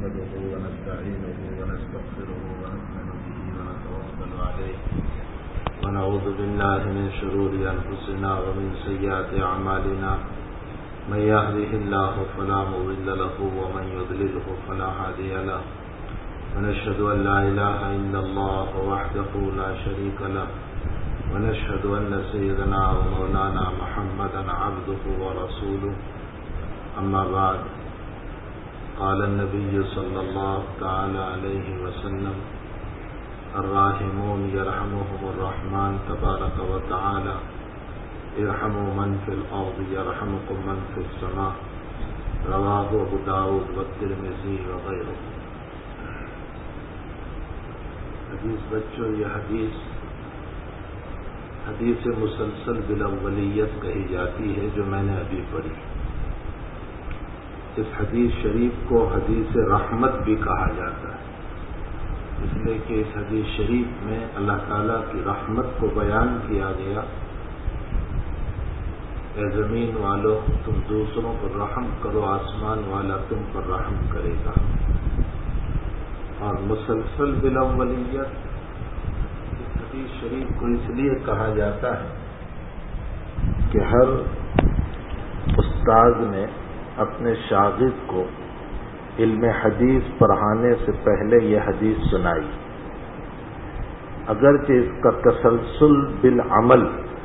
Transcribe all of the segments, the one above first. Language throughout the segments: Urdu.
نحمده ونستعينه ونستغفره ونؤمن به ونتوكل عليه ونعوذ بالله من شرور أنفسنا ومن سيئات أعمالنا من يهده الله فلا مضل له ومن يضلله فلا هادي له ونشهد أن لا إله إلا الله وحده لا شريك له ونشهد أن سيدنا ومولانا محمدا عبده ورسوله أما بعد قال النبي صلى الله تعالى عليه وسلم الراحمون يرحمهم الرحمن تبارك وتعالى ارحموا من في الأرض يرحمكم من في السماء رواه أبو داود والترمذي وغيره. حدیث بچوں، یہ حدیث مسلسل بالاولیت کہی جاتی ہے جو میں نے ابھی پڑھی. اس حدیث شریف کو حدیث رحمت بھی کہا جاتا ہے، اس لیے کہ اس حدیث شریف میں اللہ تعالیٰ کی رحمت کو بیان کیا گیا. اے زمین والو تم دوسروں پر رحم کرو، آسمان والا تم پر رحم کرے گا. اور مسلسل بالاولیت اس حدیث شریف کو اس لیے کہا جاتا ہے کہ ہر استاد نے اپنے شاگرد کو علم حدیث پڑھانے سے پہلے یہ حدیث سنائی. اگرچہ اس کا تسلسل بالعمل،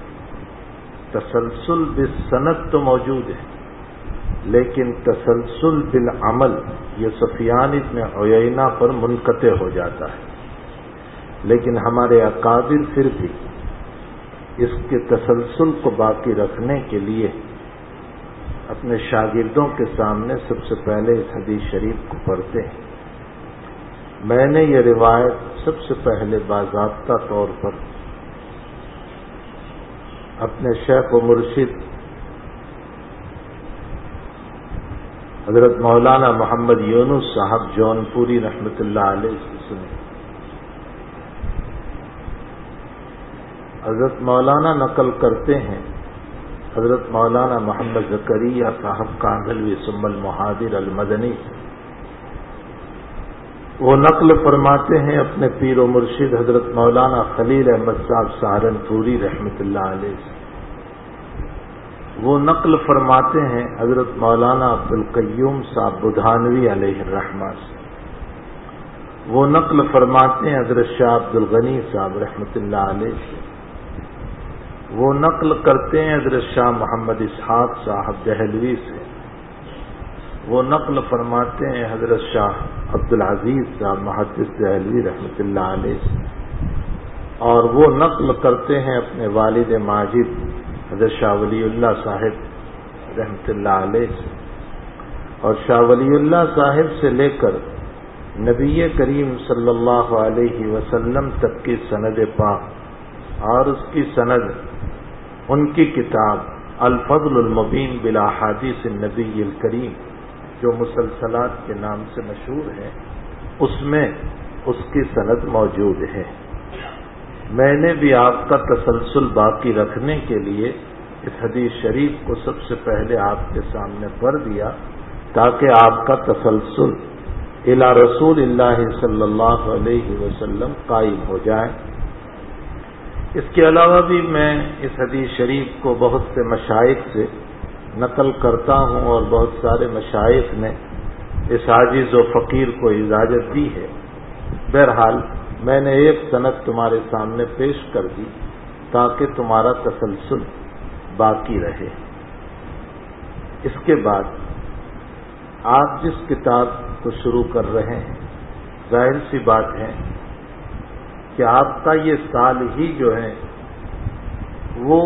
تسلسل بالسند تو موجود ہے، لیکن تسلسل بالعمل یہ سفیان ابن عیینہ پر منقطع ہو جاتا ہے. لیکن ہمارے اکابر پھر بھی اس کے تسلسل کو باقی رکھنے کے لیے اپنے شاگردوں کے سامنے سب سے پہلے اس حدیث شریف کو پڑھتے ہیں. میں نے یہ روایت سب سے پہلے باضابطہ طور پر اپنے شیخ و مرشد حضرت مولانا محمد یونس صاحب جونپوری رحمۃ اللہ علیہ سے سنی. حضرت مولانا نقل کرتے ہیں حضرت مولانا محمد زکریا صاحب کاندھلوی ثم المحاضر المدنی. وہ نقل فرماتے ہیں اپنے پیر و مرشد حضرت مولانا خلیل احمد صاحب سہارنپوری رحمۃ اللہ علیہ سے. وہ نقل فرماتے ہیں حضرت مولانا عبدالقیوم صاحب بدھانوی علیہ الرحمہ سے. وہ نقل فرماتے ہیں حضرت شاہ عبدالغنی صاحب رحمۃ اللہ علیہ سے. وہ نقل کرتے ہیں حضرت شاہ محمد اسحاق صاحب دہلوی سے. وہ نقل فرماتے ہیں حضرت شاہ عبدالعزیز صاحب محدث دہلوی رحمۃ اللہ علیہ سے. اور وہ نقل کرتے ہیں اپنے والد ماجد حضرت شاہ ولی اللہ صاحب رحمۃ اللہ علیہ سے. اور شاہ ولی اللہ صاحب سے لے کر نبی کریم صلی اللہ علیہ وسلم تک کی سند پاک اور اس کی سند ان کی کتاب الفضل المبین بالاحادیث النبی الکریم جو مسلسلات کے نام سے مشہور ہے، اس میں اس کی سند موجود ہے. میں نے بھی آپ کا تسلسل باقی رکھنے کے لیے اس حدیث شریف کو سب سے پہلے آپ کے سامنے پڑھ دیا تاکہ آپ کا تسلسل الی رسول اللہ صلی اللہ علیہ وسلم قائم ہو جائے. اس کے علاوہ بھی میں اس حدیث شریف کو بہت سے مشائخ سے نقل کرتا ہوں اور بہت سارے مشائخ نے اس عاجز و فقیر کو اجازت دی ہے. بہرحال میں نے ایک سند تمہارے سامنے پیش کر دی تاکہ تمہارا تسلسل باقی رہے. اس کے بعد آپ جس کتاب کو شروع کر رہے ہیں، ظاہر سی بات ہے کہ آپ کا یہ سال ہی جو ہے وہ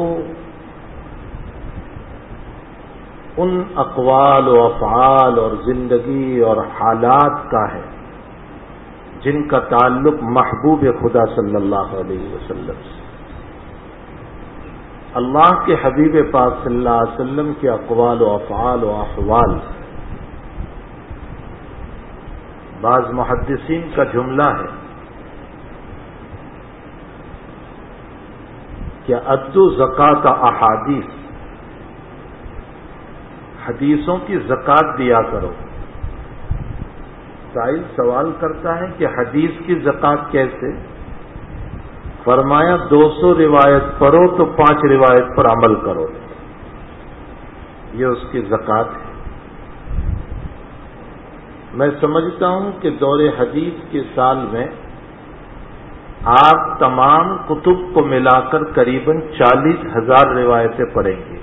ان اقوال و افعال اور زندگی اور حالات کا ہے جن کا تعلق محبوب خدا صلی اللہ علیہ وسلم سے. اللہ کے حبیب پاک صلی اللہ علیہ وسلم کے اقوال و افعال و احوال. بعض محدثین کا جملہ ہے کہ ادو زکات احادیث، حدیثوں کی زکات دیا کرو. سائل سوال کرتا ہے کہ حدیث کی زکوٰۃ کیسے؟ فرمایا 200 روایت پڑھو تو 5 روایت پر عمل کرو، یہ اس کی زکوٰۃ ہے۔ میں سمجھتا ہوں کہ دور حدیث کے سال میں آپ تمام کتب کو ملا کر قریباً 40,000 روایتیں پڑھیں گے،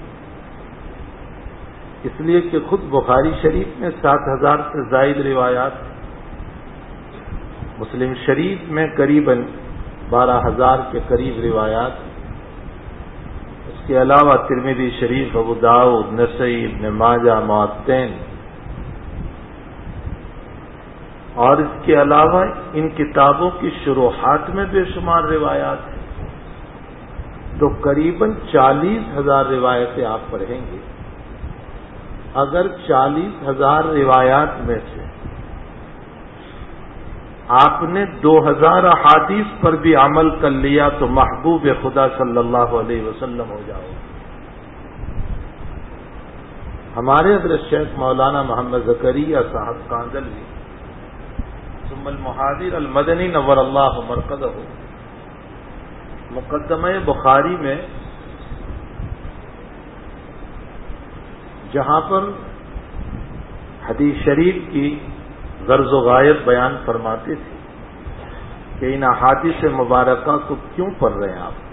اس لیے کہ خود بخاری شریف میں 7,000 سے زائد روایات، مسلم شریف میں قریباً 12,000 کے قریب روایات، اس کے علاوہ ترمذی شریف، ابو داؤد، نسائی، ابن ماجہ، معطین، اور اس کے علاوہ ان کتابوں کی شروحات میں بے شمار روایات ہیں، تو قریباً 40,000 روایتیں آپ پڑھیں گے۔ اگر 40,000 روایات میں سے آپ نے 2,000 احادیث پر بھی عمل کر لیا تو محبوب خدا صلی اللہ علیہ وسلم ہو جاؤ۔ ہمارے حضرت شیخ مولانا محمد زکریا صاحب کاندلوی ثم المحاضر المدنی نور اللہ مرکزہ مقدمہ بخاری میں جہاں پر حدیث شریف کی غرض و غایت بیان فرماتے تھے کہ ان احادیث مبارکہ کو کیوں پڑھ رہے ہیں آپ،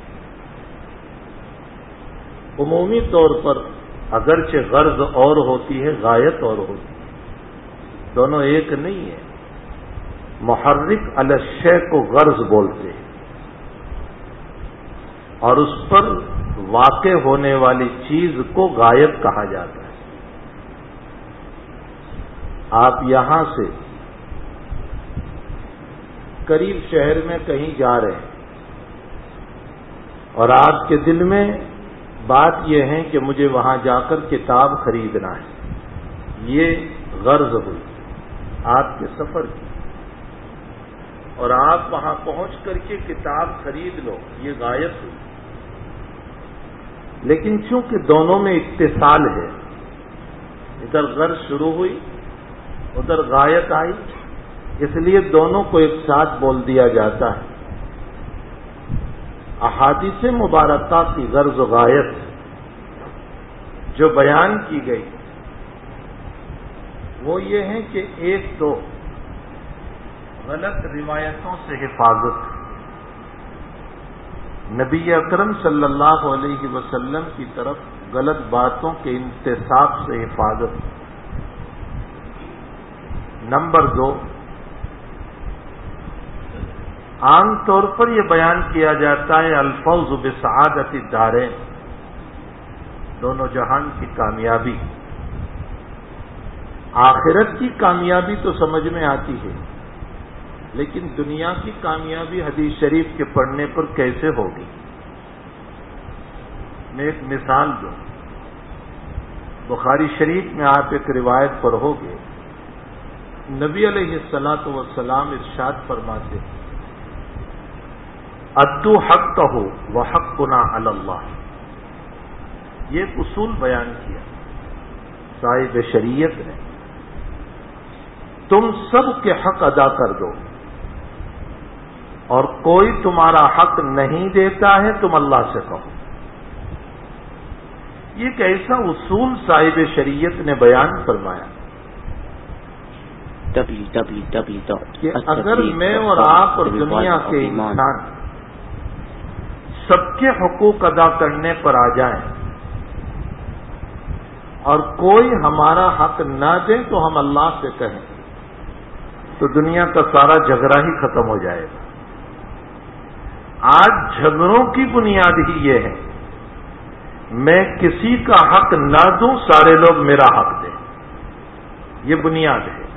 عمومی طور پر اگرچہ غرض اور ہوتی ہے، غایت اور ہوتی ہے، دونوں ایک نہیں ہے۔ محرک علی الشیء کو غرض بولتے ہیں اور اس پر واقع ہونے والی چیز کو غایت کہا جاتا ہے۔ آپ یہاں سے قریب شہر میں کہیں جا رہے ہیں اور آپ کے دل میں بات یہ ہے کہ مجھے وہاں جا کر کتاب خریدنا ہے، یہ غرض ہوئی آپ کے سفر کی، اور آپ وہاں پہنچ کر کے کتاب خرید لو، یہ غایت ہوئی۔ لیکن چونکہ دونوں میں اتصال ہے، ادھر غرض شروع ہوئی ادھر غایت آئی، اس لیے دونوں کو ایک ساتھ بول دیا جاتا ہے۔ احادیث مبارکہ کی غرض و غایت جو بیان کی گئی وہ یہ ہے کہ ایک تو غلط روایتوں سے حفاظت، نبی اکرم صلی اللہ علیہ وسلم کی طرف غلط باتوں کے انتساب سے حفاظت۔ نمبر 2، عام طور پر یہ بیان کیا جاتا ہے الفوز بسعادت الدارین، دونوں جہان کی کامیابی۔ آخرت کی کامیابی تو سمجھ میں آتی ہے، لیکن دنیا کی کامیابی حدیث شریف کے پڑھنے پر کیسے ہوگی؟ میں ایک مثال دوں، بخاری شریف میں آپ ایک روایت پڑھو گے، نبی علیہ الصلاۃ والسلام ارشاد فرماتے ہیں ادو حقہ وحقنا علی اللہ، یہ ایک اصول بیان کیا صاحب شریعت نے، تم سب کے حق ادا کر دو اور کوئی تمہارا حق نہیں دیتا ہے تم اللہ سے کہو۔ یہ ایک ایسا اصول صاحب شریعت نے بیان فرمایا کہ اگر میں اور آپ اور دنیا کے انسان سب کے حقوق ادا کرنے پر آ جائیں اور کوئی ہمارا حق نہ دے تو ہم اللہ سے کہیں تو دنیا کا سارا جھگڑا ہی ختم ہو جائے گا۔ آج جھگڑوں کی بنیاد ہی یہ ہے، میں کسی کا حق نہ دوں، سارے لوگ میرا حق دیں، یہ بنیاد ہے۔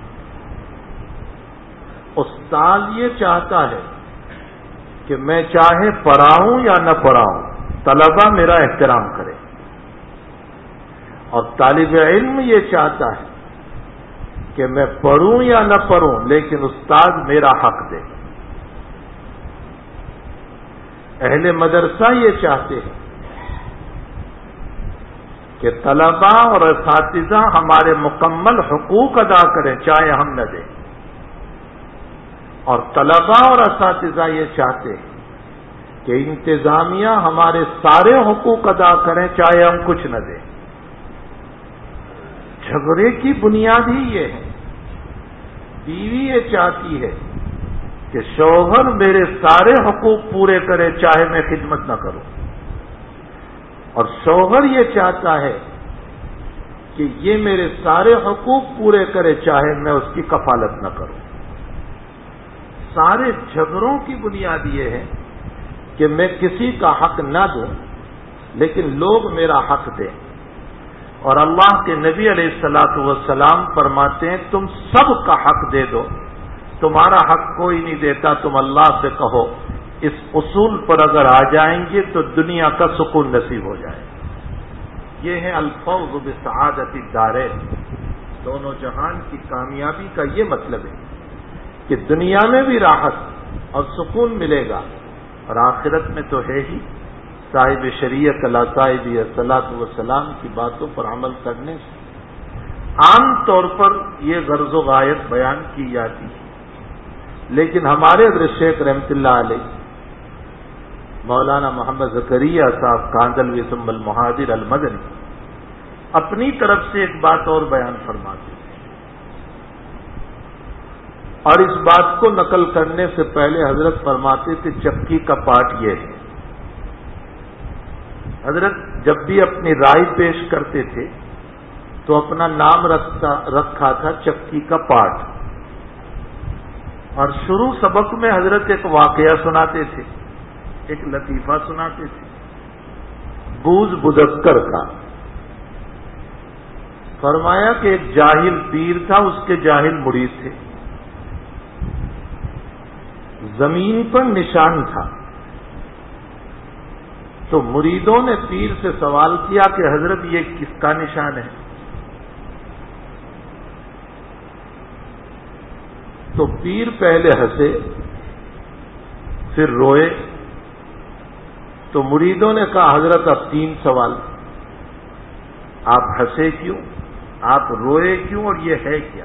استاد یہ چاہتا ہے کہ میں چاہے پڑھاؤں یا نہ پڑھاؤں، طلبہ میرا احترام کرے، اور طالب علم یہ چاہتا ہے کہ میں پڑھوں یا نہ پڑھوں لیکن استاد میرا حق دے۔ اہل مدرسہ یہ چاہتے ہیں کہ طلباء اور اساتذہ ہمارے مکمل حقوق ادا کریں چاہے ہم نہ دیں۔ اور طلباء اور اساتذہ یہ چاہتے ہیں کہ انتظامیہ ہمارے سارے حقوق ادا کریں چاہے ہم کچھ نہ دیں. جھگڑے کی بنیاد ہی یہ ہے. بیوی یہ چاہتی ہے کہ شوہر میرے سارے حقوق پورے کرے چاہے میں خدمت نہ کروں، اور شوہر یہ چاہتا ہے کہ یہ میرے سارے حقوق پورے کرے چاہے میں اس کی کفالت نہ کروں. سارے جھگڑوں کی بنیاد یہ ہے کہ میں کسی کا حق نہ دوں لیکن لوگ میرا حق دیں. اور اللہ کے نبی علیہ الصلوۃ والسلام فرماتے ہیں تم سب کا حق دے دو، تمہارا حق کوئی نہیں دیتا. تم اللہ سے کہو اس اصول پر اگر آ جائیں گے تو دنیا کا سکون نصیب ہو جائے. یہ ہے الفوز بسعادت الدارین، دونوں جہان کی کامیابی کا یہ مطلب ہے کہ دنیا میں بھی راحت اور سکون ملے گا، اور آخرت میں تو ہے ہی. صاحب شریعت علی صاحب الصلاۃ والسلام کی باتوں پر عمل کرنے سے عام طور پر یہ غرض و غایت بیان کی جاتی ہے، لیکن ہمارے حضرت شیخ رحمت اللہ علیہ مولانا محمد زکریا صاحب کاندلوی ثم المہاجر المدنی اپنی طرف سے ایک بات اور بیان فرماتے ہیں، اور اس بات کو نقل کرنے سے پہلے حضرت فرماتے تھے چکی کا پاٹ یہ ہے. حضرت جب بھی اپنی رائے پیش کرتے تھے تو اپنا نام رکھا تھا چکی کا پاٹ، اور شروع سبق میں حضرت ایک واقعہ سناتے تھے، ایک لطیفہ سناتے تھے بوز بزکر کا. فرمایا کہ ایک جاہل پیر تھا، اس کے جاہل مرید تھے. زمین پر نشان تھا تو مریدوں نے پیر سے سوال کیا کہ حضرت یہ کس کا نشان ہے؟ تو پیر پہلے ہنسے پھر روئے. تو مریدوں نے کہا حضرت اب 3 سوال، آپ ہنسے کیوں، آپ روئے کیوں، اور یہ ہے کیا؟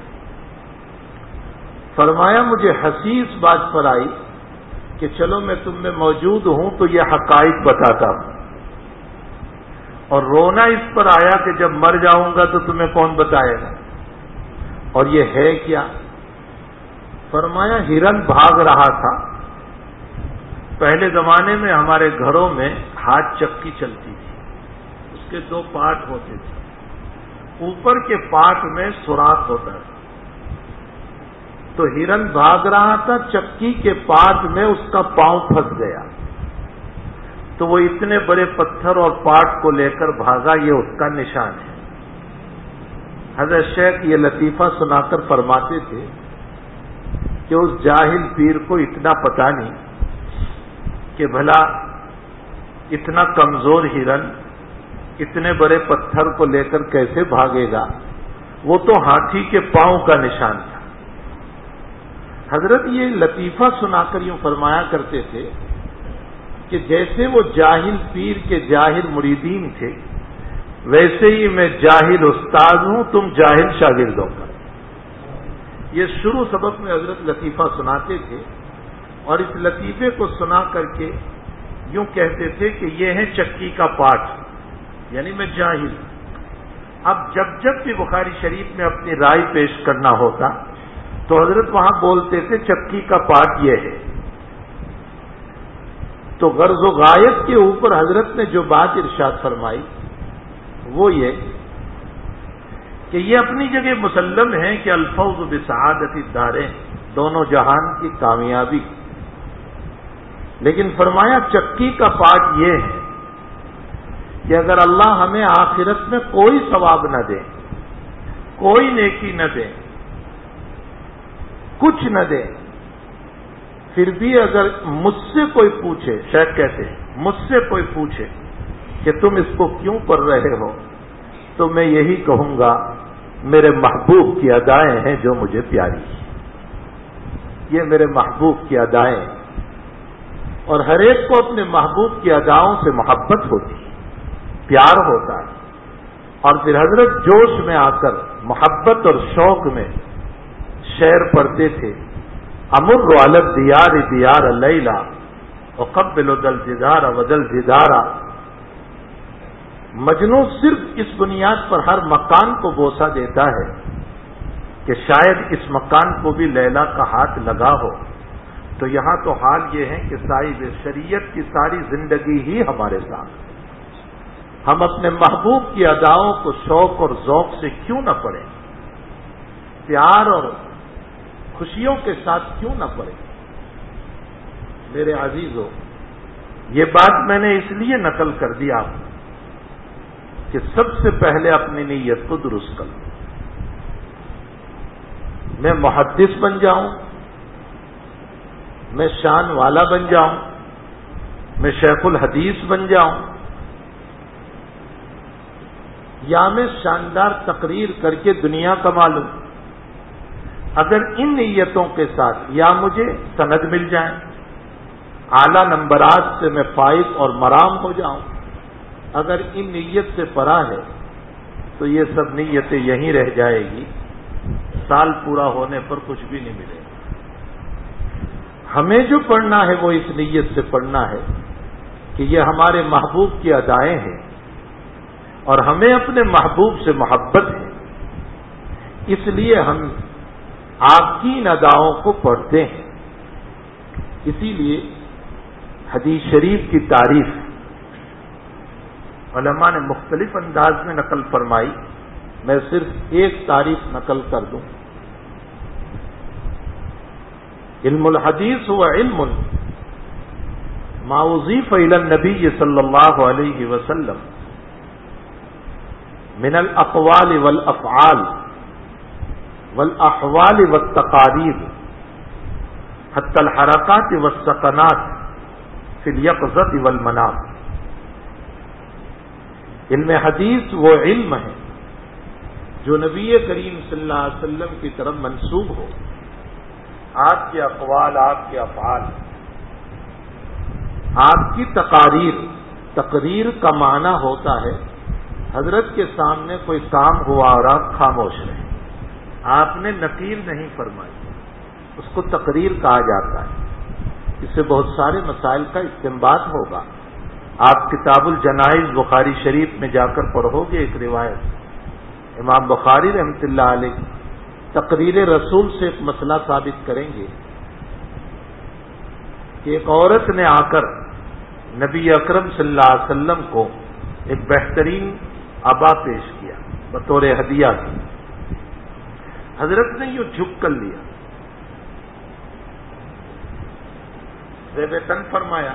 فرمایا مجھے ہنسی اس بات پر آئی کہ چلو میں تم میں موجود ہوں تو یہ حقائق بتاتا ہوں، اور رونا اس پر آیا کہ جب مر جاؤں گا تو تمہیں کون بتائے گا، اور یہ ہے کیا؟ فرمایا ہرن بھاگ رہا تھا. پہلے زمانے میں ہمارے گھروں میں ہاتھ چکی چلتی تھی، اس کے 2 پارٹ ہوتے تھے. اوپر کے پارٹ میں سوراخ ہوتا تھا. تو ہرن بھاگ رہا تھا، چکی کے پارٹ میں اس کا پاؤں پھنس گیا، تو وہ اتنے بڑے پتھر اور پارٹ کو لے کر بھاگا، یہ اس کا نشان ہے. حضرت شیخ یہ لطیفہ سنا کر فرماتے تھے کہ اس جاہل پیر کو اتنا پتہ نہیں کہ بھلا اتنا کمزور ہرن اتنے بڑے پتھر کو لے کر کیسے بھاگے گا، وہ تو ہاتھی کے پاؤں کا نشان تھا. حضرت یہ لطیفہ سنا کر یوں فرمایا کرتے تھے کہ جیسے وہ جاہل پیر کے جاہل مریدین تھے، ویسے ہی میں جاہل استاد ہوں، تم جاہل شاگردوں کا. یہ شروع سبق میں حضرت لطیفہ سناتے تھے، اور اس لطیفے کو سنا کر کے یوں کہتے تھے کہ یہ ہے چکی کا پاٹ، یعنی میں جاہل. اب جب بھی بخاری شریف میں اپنی رائے پیش کرنا ہوتا تو حضرت وہاں بولتے تھے چکی کا پاٹ یہ ہے. تو غرض و غایت کے اوپر حضرت نے جو بات ارشاد فرمائی وہ یہ کہ یہ اپنی جگہ مسلم ہے کہ الفوز بسعادت الدارین، دونوں جہان کی کامیابی. لیکن فرمایا چکی کا پاٹ یہ ہے کہ اگر اللہ ہمیں آخرت میں کوئی ثواب نہ دے، کوئی نیکی نہ دے، کچھ نہ دے، پھر بھی اگر مجھ سے کوئی پوچھے، شاید کہتے ہیں مجھ سے کوئی پوچھے کہ تم اس کو کیوں پڑھ رہے ہو، تو میں یہی کہوں گا میرے محبوب کی ادائیں ہیں جو مجھے پیاری. یہ میرے محبوب کی ادائیں، اور ہر ایک کو اپنے محبوب کی اداؤں سے محبت ہوتی ہے، پیار ہوتا ہے. اور پھر حضرت جوش میں آ کر محبت اور شوق میں شعر پڑھتے تھے امر علی الدیار دیار لیلا اقبل ذل جدار وذل جدارا. مجنو صرف اس بنیاد پر ہر مکان کو بوسہ دیتا ہے کہ شاید اس مکان کو بھی لیلا کا ہاتھ لگا ہو. تو یہاں تو حال یہ ہے کہ صاحب شریعت کی ساری زندگی ہی ہمارے ساتھ. ہم اپنے محبوب کی اداؤں کو شوق اور ذوق سے کیوں نہ پڑھیں, پیار اور خوشیوں کے ساتھ کیوں نہ پڑھیں. میرے عزیزو, یہ بات میں نے اس لیے نقل کر دی آپ کو کہ سب سے پہلے اپنی نیت کو درست کر لوں. میں محدث بن جاؤں, میں شان والا بن جاؤں, میں شیخ الحدیث بن جاؤں, یا میں شاندار تقریر کر کے دنیا کما لوں. اگر ان نیتوں کے ساتھ یا مجھے سند مل جائیں, اعلی نمبرات سے میں فائز اور مرام ہو جاؤں, اگر ان نیت سے پرا ہے تو یہ سب نیتیں یہیں رہ جائے گی, سال پورا ہونے پر کچھ بھی نہیں ملے گا. ہمیں جو پڑھنا ہے وہ اس نیت سے پڑھنا ہے کہ یہ ہمارے محبوب کی ادائیں ہیں اور ہمیں اپنے محبوب سے محبت ہے, اس لیے ہم آپ کی ان اداؤں کو پڑھتے ہیں. اسی لیے حدیث شریف کی تعریف علماء نے مختلف انداز میں نقل فرمائی. میں صرف ایک تعریف نقل کر دوں. علم الحدیث هو علم ما اضيف الى النبي صلی اللہ علیہ وسلم من الاقوال والافعال والاحوال والتقاریر حتى الحرکات والسکنات فی الیقظۃ والمنام. علم حدیث وہ علم ہے جو نبی کریم صلی اللہ علیہ وسلم کی طرف منسوب ہو. آپ کے اقوال, آپ کے افعال, آپ کی تقاریر. تقریر کا معنی ہوتا ہے حضرت کے سامنے کوئی کام ہوا اور آپ خاموش رہے, آپ نے نقیر نہیں فرمائی, اس کو تقریر کہا جاتا ہے. اس سے بہت سارے مسائل کا استنباط ہوگا. آپ کتاب الجنائز بخاری شریف میں جا کر پڑھو گے ایک روایت, امام بخاری رحمۃ اللہ علیہ تقریر رسول سے ایک مسئلہ ثابت کریں گے کہ ایک عورت نے آ کر نبی اکرم صلی اللہ علیہ وسلم کو ایک بہترین عبا پیش کیا بطور ہدیہ کی. حضرت نے یوں جھک کر لیا, زیب تن فرمایا.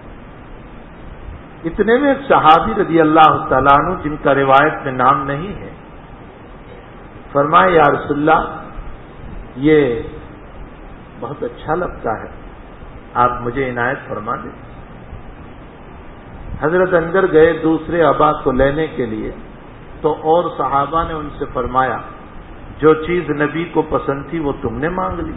اتنے میں ایک صحابی رضی اللہ تعالیٰ عنہ جن کا روایت میں نام نہیں ہے فرمایا, یا رسول اللہ یہ بہت اچھا لگتا ہے, آپ مجھے عنایت فرما دیں. حضرت اندر گئے دوسرے عبا کو لینے کے لیے, تو اور صحابہ نے ان سے فرمایا جو چیز نبی کو پسند تھی وہ تم نے مانگ لی.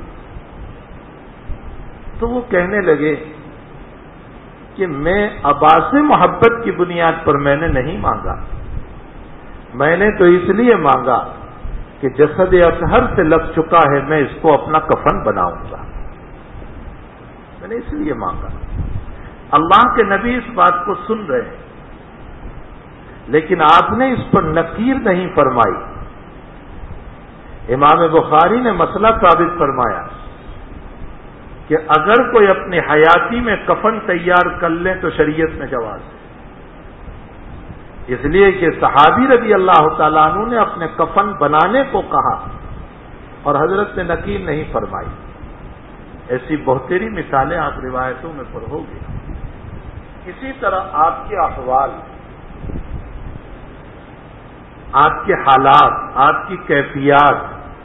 تو وہ کہنے لگے کہ میں عبا سے محبت کی بنیاد پر میں نے نہیں مانگا, میں نے تو اس لیے مانگا کہ جسد اطہر سے لگ چکا ہے, میں اس کو اپنا کفن بناؤں گا, میں نے اس لیے مانگا. اللہ کے نبی اس بات کو سن رہے ہیں لیکن آپ نے اس پر نکیر نہیں فرمائی. امام بخاری نے مسئلہ ثابت فرمایا کہ اگر کوئی اپنی حیاتی میں کفن تیار کر لے تو شریعت میں جواز ہے, اس لیے کہ صحابی رضی اللہ تعالیٰ عنہ نے اپنے کفن بنانے کو کہا اور حضرت نے نکیر نہیں فرمائی. ایسی بہتری مثالیں آپ روایتوں میں پڑھو گے. اسی طرح آپ کے احوال, آپ کے حالات, آپ کی کیفیات,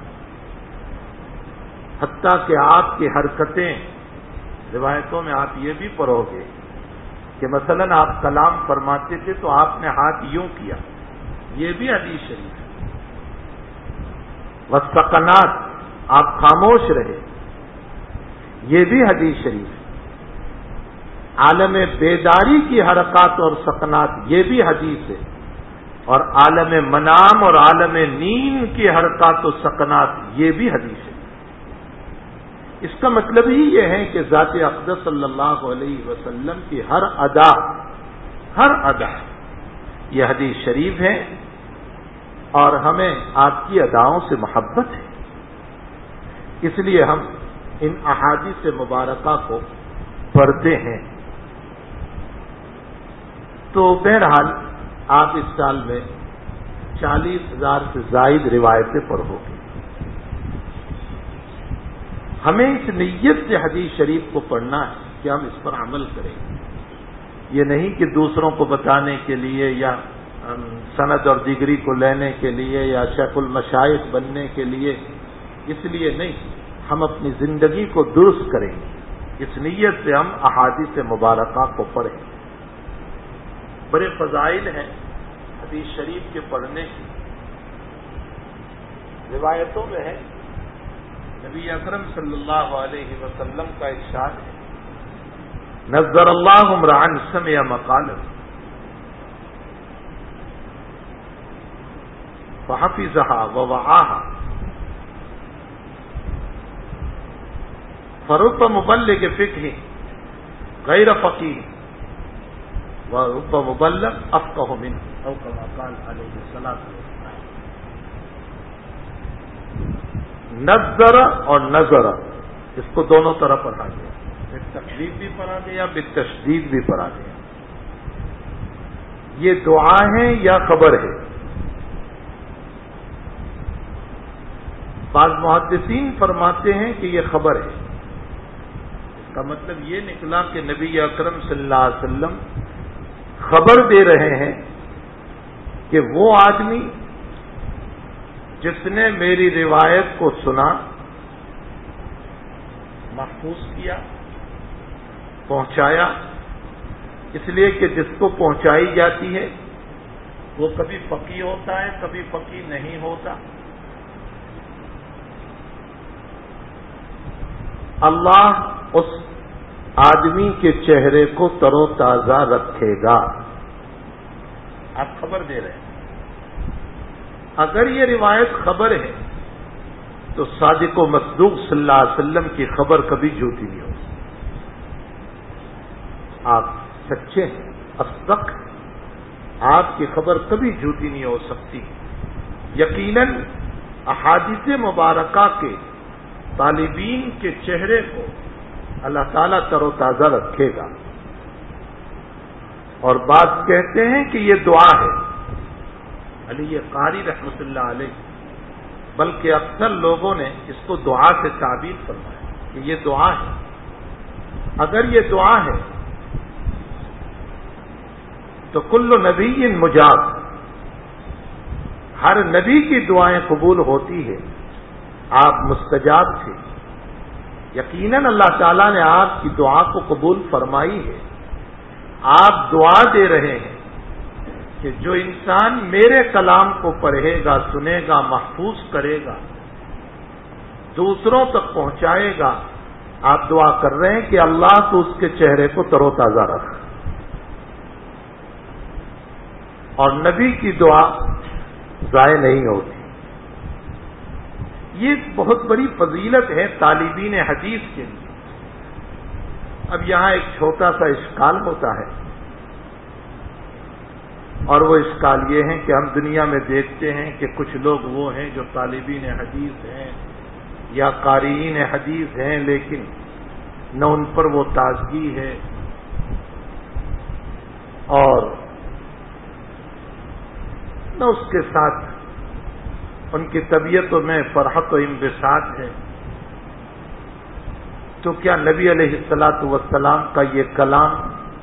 حتیٰ کہ آپ کی حرکتیں, روایتوں میں آپ یہ بھی پڑھو گے کہ مثلا آپ کلام فرماتے تھے تو آپ نے ہاتھ یوں کیا, یہ بھی حدیث شریف ہے. والسکنات, آپ خاموش رہے, یہ بھی حدیث شریف ہے. عالم بیداری کی حرکات اور سکنات, یہ بھی حدیث ہے. اور عالم منام اور عالم نیند کی حرکات و سکنات, یہ بھی حدیث ہے. اس کا مطلب ہی یہ ہے کہ ذات اقدس صلی اللہ علیہ وسلم کی ہر ادا یہ حدیث شریف ہے اور ہمیں آپ کی اداؤں سے محبت ہے، اس لیے ہم ان احادیث مبارکہ کو پڑھتے ہیں۔ تو بہرحال آپ اس سال میں 40,000 سے زائد روایتیں پڑھو گے۔ ہمیں اس نیت سے حدیث شریف کو پڑھنا ہے کہ ہم اس پر عمل کریں، یہ نہیں کہ دوسروں کو بتانے کے لیے یا سند اور ڈگری کو لینے کے لیے یا شیخ المشائخ بننے کے لیے، اس لیے نہیں، ہم اپنی زندگی کو درست کریں گے، اس نیت سے ہم احادیث مبارکہ کو پڑھیں۔ بڑے فضائل ہیں حدیث شریف کے پڑھنے کی۔ روایتوں میں ہے نبی اکرم صلی اللہ علیہ وسلم کا ارشاد ہے، نذر اللہ امرأ سمع مقالا فحفظها ووعاها فرب مبلغ فقہ غیر فقیہ ورب مبلغ افقہ منہ او کما قال علیہ الصلوۃ والسلام۔ نذر اور نذر اس کو دونوں طرح پڑھا گیا، بالتکلیف بھی پڑھا گیا، بالتشدید بھی پڑھا گیا۔ یہ دعا ہے یا خبر ہے؟ بعض محدثین فرماتے ہیں کہ یہ خبر ہے۔ اس کا مطلب یہ نکلا کہ نبی اکرم صلی اللہ علیہ وسلم خبر دے رہے ہیں کہ وہ آدمی جس نے میری روایت کو سنا، محفوظ کیا، پہنچایا، اس لیے کہ جس کو پہنچائی جاتی ہے وہ کبھی فقیہ ہوتا ہے، کبھی فقیہ نہیں ہوتا۔ اللہ اس آدمی کے چہرے کو تر و تازہ رکھے گا۔ آپ خبر دے رہے ہیں۔ اگر یہ روایت خبر ہے تو صادق و مصدوق صلی اللہ علیہ وسلم کی خبر کبھی جھوٹی نہیں ہوتی۔ آپ سچے ہیں، اصدق ہیں، آپ کی خبر کبھی جھوٹی نہیں ہو سکتی۔ یقیناً احادیث مبارکہ کے طالبین کے چہرے کو اللہ تعالیٰ تر و تازہ رکھے گا۔ اور بات کہتے ہیں کہ یہ دعا ہے، علی قاری رحمۃ اللہ علیہ، بلکہ اکثر لوگوں نے اس کو دعا سے تعبیر فرمایا کہ یہ دعا ہے۔ اگر یہ دعا ہے تو کل نبی مجاب، ہر نبی کی دعائیں قبول ہوتی ہے، آپ مستجاب تھے۔ یقیناً اللہ تعالیٰ نے آپ کی دعا کو قبول فرمائی ہے۔ آپ دعا دے رہے ہیں کہ جو انسان میرے کلام کو پڑھے گا، سنے گا، محفوظ کرے گا، دوسروں تک پہنچائے گا، آپ دعا کر رہے ہیں کہ اللہ تو اس کے چہرے کو تر و تازہ رکھ۔ اور نبی کی دعا ضائع نہیں ہوتی۔ یہ بہت بڑی فضیلت ہے طالبین حدیث کے لیے۔ اب یہاں ایک چھوٹا سا اشکال ہوتا ہے، اور وہ اشکال یہ ہے کہ ہم دنیا میں دیکھتے ہیں کہ کچھ لوگ وہ ہیں جو طالبین حدیث ہیں یا قارئین حدیث ہیں، لیکن نہ ان پر وہ تازگی ہے اور نہ اس کے ساتھ ان کی طبیعتوں میں فرحت و انبساط ہے۔ تو کیا نبی علیہ الصلوۃ والسلام کا یہ کلام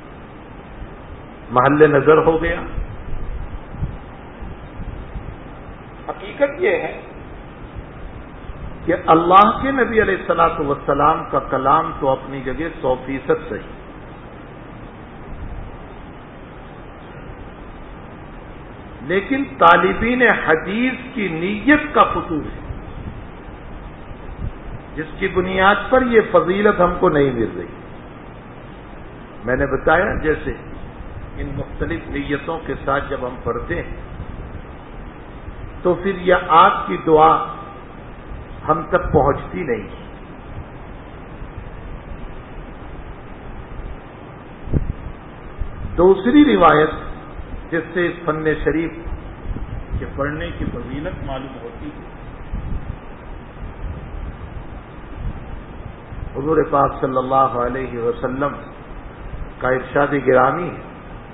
محل نظر ہو گیا؟ حقیقت یہ ہے کہ اللہ کے نبی علیہ الصلوۃ والسلام کا کلام تو اپنی جگہ 100% صحیح، لیکن طالبین حدیث کی نیت کا قصور ہے، جس کی بنیاد پر یہ فضیلت ہم کو نہیں مل رہی۔ میں نے بتایا جیسے ان مختلف نیتوں کے ساتھ جب ہم پڑھتے ہیں تو پھر یہ آپ کی دعا ہم تک پہنچتی نہیں، دوسری روایت جس سے اس فن شریف کے پڑھنے کی فضیلت معلوم ہوتی ہے، حضور پاک صلی اللہ علیہ وسلم کا ارشاد گرامی ہے،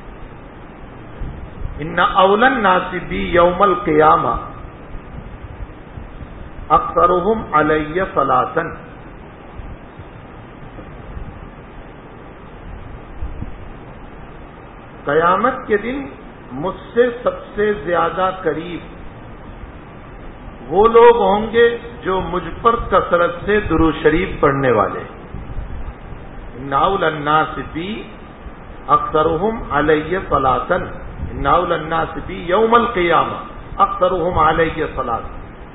ان اولی الناس بی یوم القیامہ اکثرهم علی صلاۃ، قیامت کے دن مجھ سے سب سے زیادہ قریب وہ لوگ ہوں گے جو مجھ پر کثرت سے درود شریف پڑھنے والے، ان اولی الناس بی اکثرهم علی صلاۃ، ان اولی الناس بی یوم القیامہ اکثرهم علی صلاۃ۔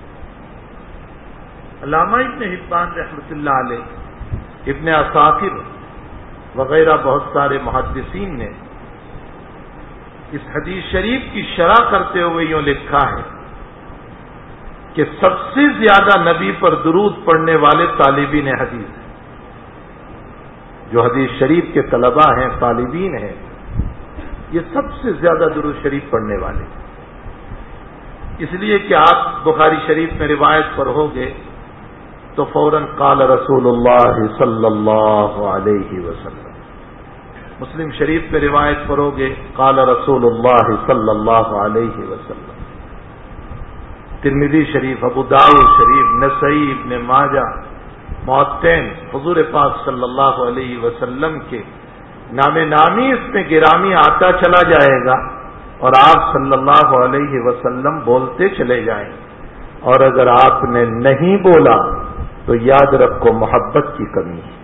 علامہ ابن حبان رحمۃ اللہ علیہ، ابن عساکر وغیرہ بہت سارے محدثین نے اس حدیث شریف کی شرح کرتے ہوئے یوں لکھا ہے کہ سب سے زیادہ نبی پر درود پڑھنے والے طالبین حدیث ہیں، جو حدیث شریف کے طلباء ہیں، طالبین ہیں، یہ سب سے زیادہ درود شریف پڑھنے والے، اس لیے کہ آپ بخاری شریف میں روایت پڑھو گے تو فوراً قال رسول اللہ صلی اللہ علیہ وسلم، مسلم شریف میں روایت پڑھو گے قال رسول اللہ صلی اللہ علیہ وسلم، ترمذی شریف، ابو داؤد شریف، نسائی، ابن ماجہ، معتین، حضور پاک صلی اللہ علیہ وسلم کے نام نامی اس میں گرامی آتا چلا جائے گا اور آپ صلی اللہ علیہ وسلم بولتے چلے جائیں، اور اگر آپ نے نہیں بولا تو یاد رکھو محبت کی کمی ہے۔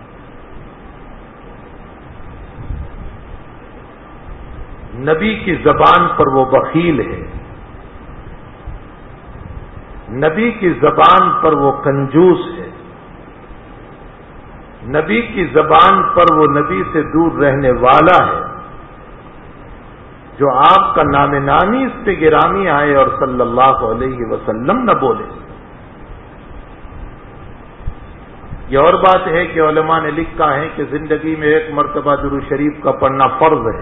نبی کی زبان پر وہ بخیل ہے، نبی کی زبان پر وہ کنجوس ہے، نبی کی زبان پر وہ نبی سے دور رہنے والا ہے، جو آپ کا نام نامی اس پہ گرامی آئے اور صلی اللہ علیہ وسلم نہ بولے۔ یہ اور بات ہے کہ علماء نے لکھا ہے کہ زندگی میں ایک مرتبہ درود شریف کا پڑھنا فرض ہے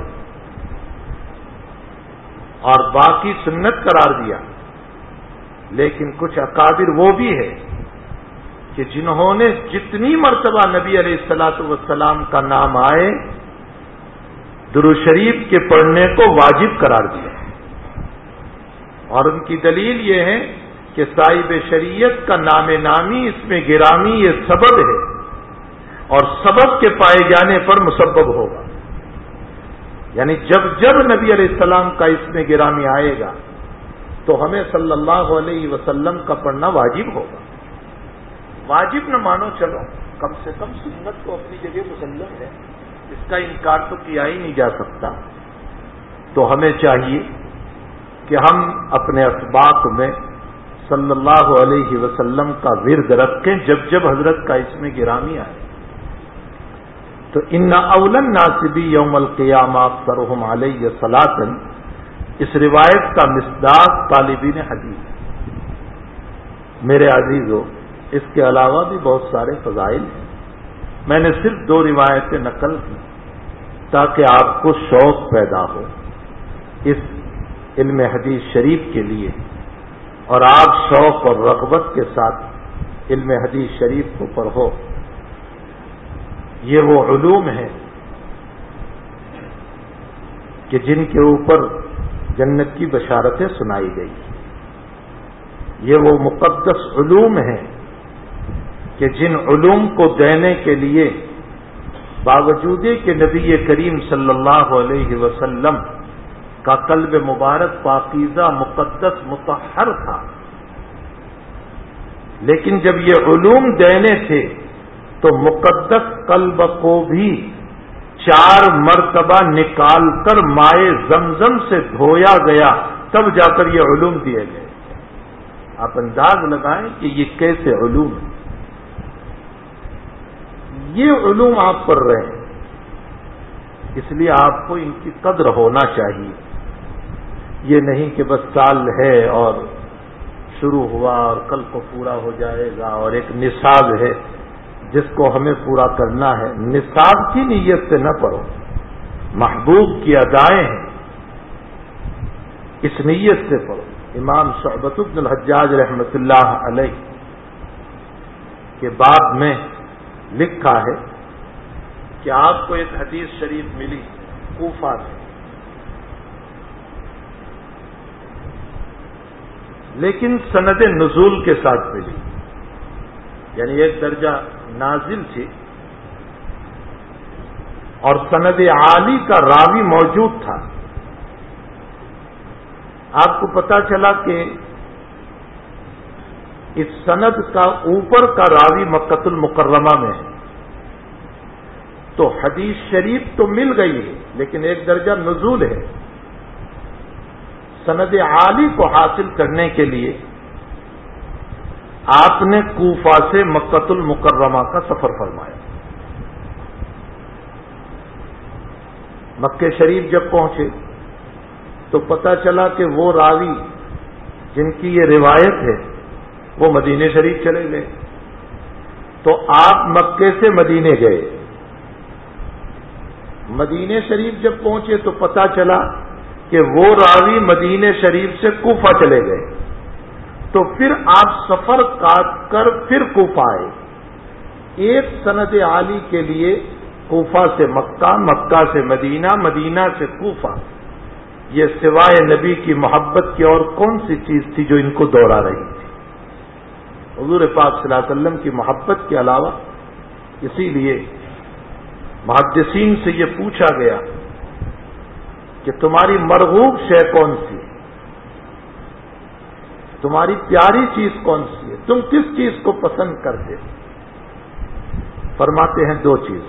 اور باقی سنت قرار دیا، لیکن کچھ اکابر وہ بھی ہے کہ جنہوں نے جتنی مرتبہ نبی علیہ الصلوۃ والسلام کا نام آئے درود شریف کے پڑھنے کو واجب قرار دیا، اور ان کی دلیل یہ ہے کہ صاحب شریعت کا نام نامی اس میں گرامی یہ سبب ہے، اور سبب کے پائے جانے پر مسبب ہوگا، یعنی جب جب نبی علیہ السلام کا اس میں گرامی آئے گا تو ہمیں صلی اللہ علیہ وسلم کا پڑھنا واجب ہوگا۔ واجب نہ مانو، چلو کم سے کم سنت کو اپنی جگہ مسلم ہے، اس کا انکار تو کیا ہی نہیں جا سکتا، تو ہمیں چاہیے کہ ہم اپنے اسباق میں صلی اللہ علیہ وسلم کا ورد رکھیں جب جب حضرت کا اس میں گرامی آئے۔ تو ان اولی الناس بی یوم القیامہ اکثرهم علی صلاۃ، اس روایت کا مصداق طالبین حدیث۔ میرے عزیزو، اس کے علاوہ بھی بہت سارے فضائل ہیں، میں نے صرف 2 روایتیں نقل کی تاکہ آپ کو شوق پیدا ہو اس علم حدیث شریف کے لیے، اور آپ شوق اور رغبت کے ساتھ علم حدیث شریف کو پڑھو۔ یہ وہ علوم ہیں کہ جن کے اوپر جنت کی بشارتیں سنائی گئی، یہ وہ مقدس علوم ہیں کہ جن علوم کو دینے کے لیے باوجود کہ نبی کریم صلی اللہ علیہ وسلم کا قلب مبارک پاکیزہ مقدس مطہر تھا، لیکن جب یہ علوم دینے تھے تو مقدس قلب کو بھی 4 مرتبہ نکال کر مائے زمزم سے دھویا گیا، تب جا کر یہ علوم دیے گئے۔ آپ انداز لگائیں کہ یہ کیسے علوم ہیں۔ یہ علوم آپ پڑھ رہے ہیں، اس لیے آپ کو ان کی قدر ہونا چاہیے، یہ نہیں کہ بس سال ہے اور شروع ہوا اور کل کو پورا ہو جائے گا، اور ایک نصاب ہے جس کو ہمیں پورا کرنا ہے۔ نصاب کی نیت سے نہ پڑھو، محبوب کی ادائیں ہیں، اس نیت سے پڑھو۔ امام شعبۃ بن الحجاج رحمۃ اللہ علیہ کے باب میں لکھا ہے کہ آپ کو ایک حدیث شریف ملی کوفہ سے، لیکن سند نزول کے ساتھ ملی، یعنی ایک درجہ نازل تھی اور سند عالی کا راوی موجود تھا۔ آپ کو پتا چلا کہ اس سند کا اوپر کا راوی مکۃ المکرمہ میں ہے، تو حدیث شریف تو مل گئی ہے لیکن ایک درجہ نزول ہے۔ سند عالی کو حاصل کرنے کے لیے آپ نے کوفہ سے مکۃ المکرمہ کا سفر فرمایا۔ مکہ شریف جب پہنچے تو پتہ چلا کہ وہ راوی جن کی یہ روایت ہے وہ مدینے شریف چلے گئے، تو آپ مکے سے مدینے گئے۔ مدینے شریف جب پہنچے تو پتہ چلا کہ وہ راوی مدینے شریف سے کوفہ چلے گئے، تو پھر آپ سفر کاٹ کر پھر کوفہ آئے۔ ایک سند عالی کے لیے کوفہ سے مکہ، مکہ سے مدینہ، مدینہ سے کوفہ، یہ سوائے نبی کی محبت کی اور کون سی چیز تھی جو ان کو دوڑا رہی تھی؟ حضور پاک صلی اللہ علیہ وسلم کی محبت کے علاوہ۔ اسی لیے محدثین سے یہ پوچھا گیا کہ تمہاری مرغوب شے کون سی ہے، تمہاری پیاری چیز کون سی ہے، تم کس چیز کو پسند کرتے؟ فرماتے ہیں دو چیز،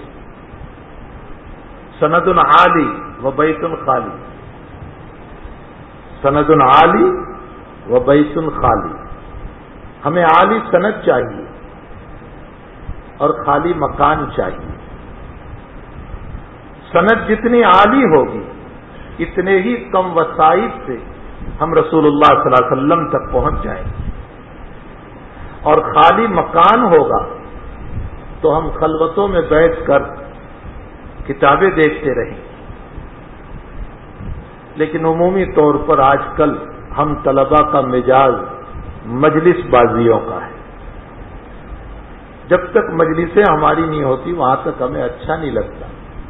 سند عالی و بیت خالی، سند عالی و بیت خالی۔ ہمیں عالی سند چاہیے اور خالی مکان چاہیے۔ سند جتنی عالی ہوگی اتنے ہی کم وسائل سے ہم رسول اللہ صلی اللہ علیہ وسلم تک پہنچ جائیں گے، اور خالی مکان ہوگا تو ہم خلوتوں میں بیٹھ کر کتابیں دیکھتے رہیں۔ لیکن عمومی طور پر آج کل ہم طلباء کا مزاج مجلس بازیوں کا ہے۔ جب تک مجلسیں ہماری نہیں ہوتی وہاں تک ہمیں اچھا نہیں لگتا۔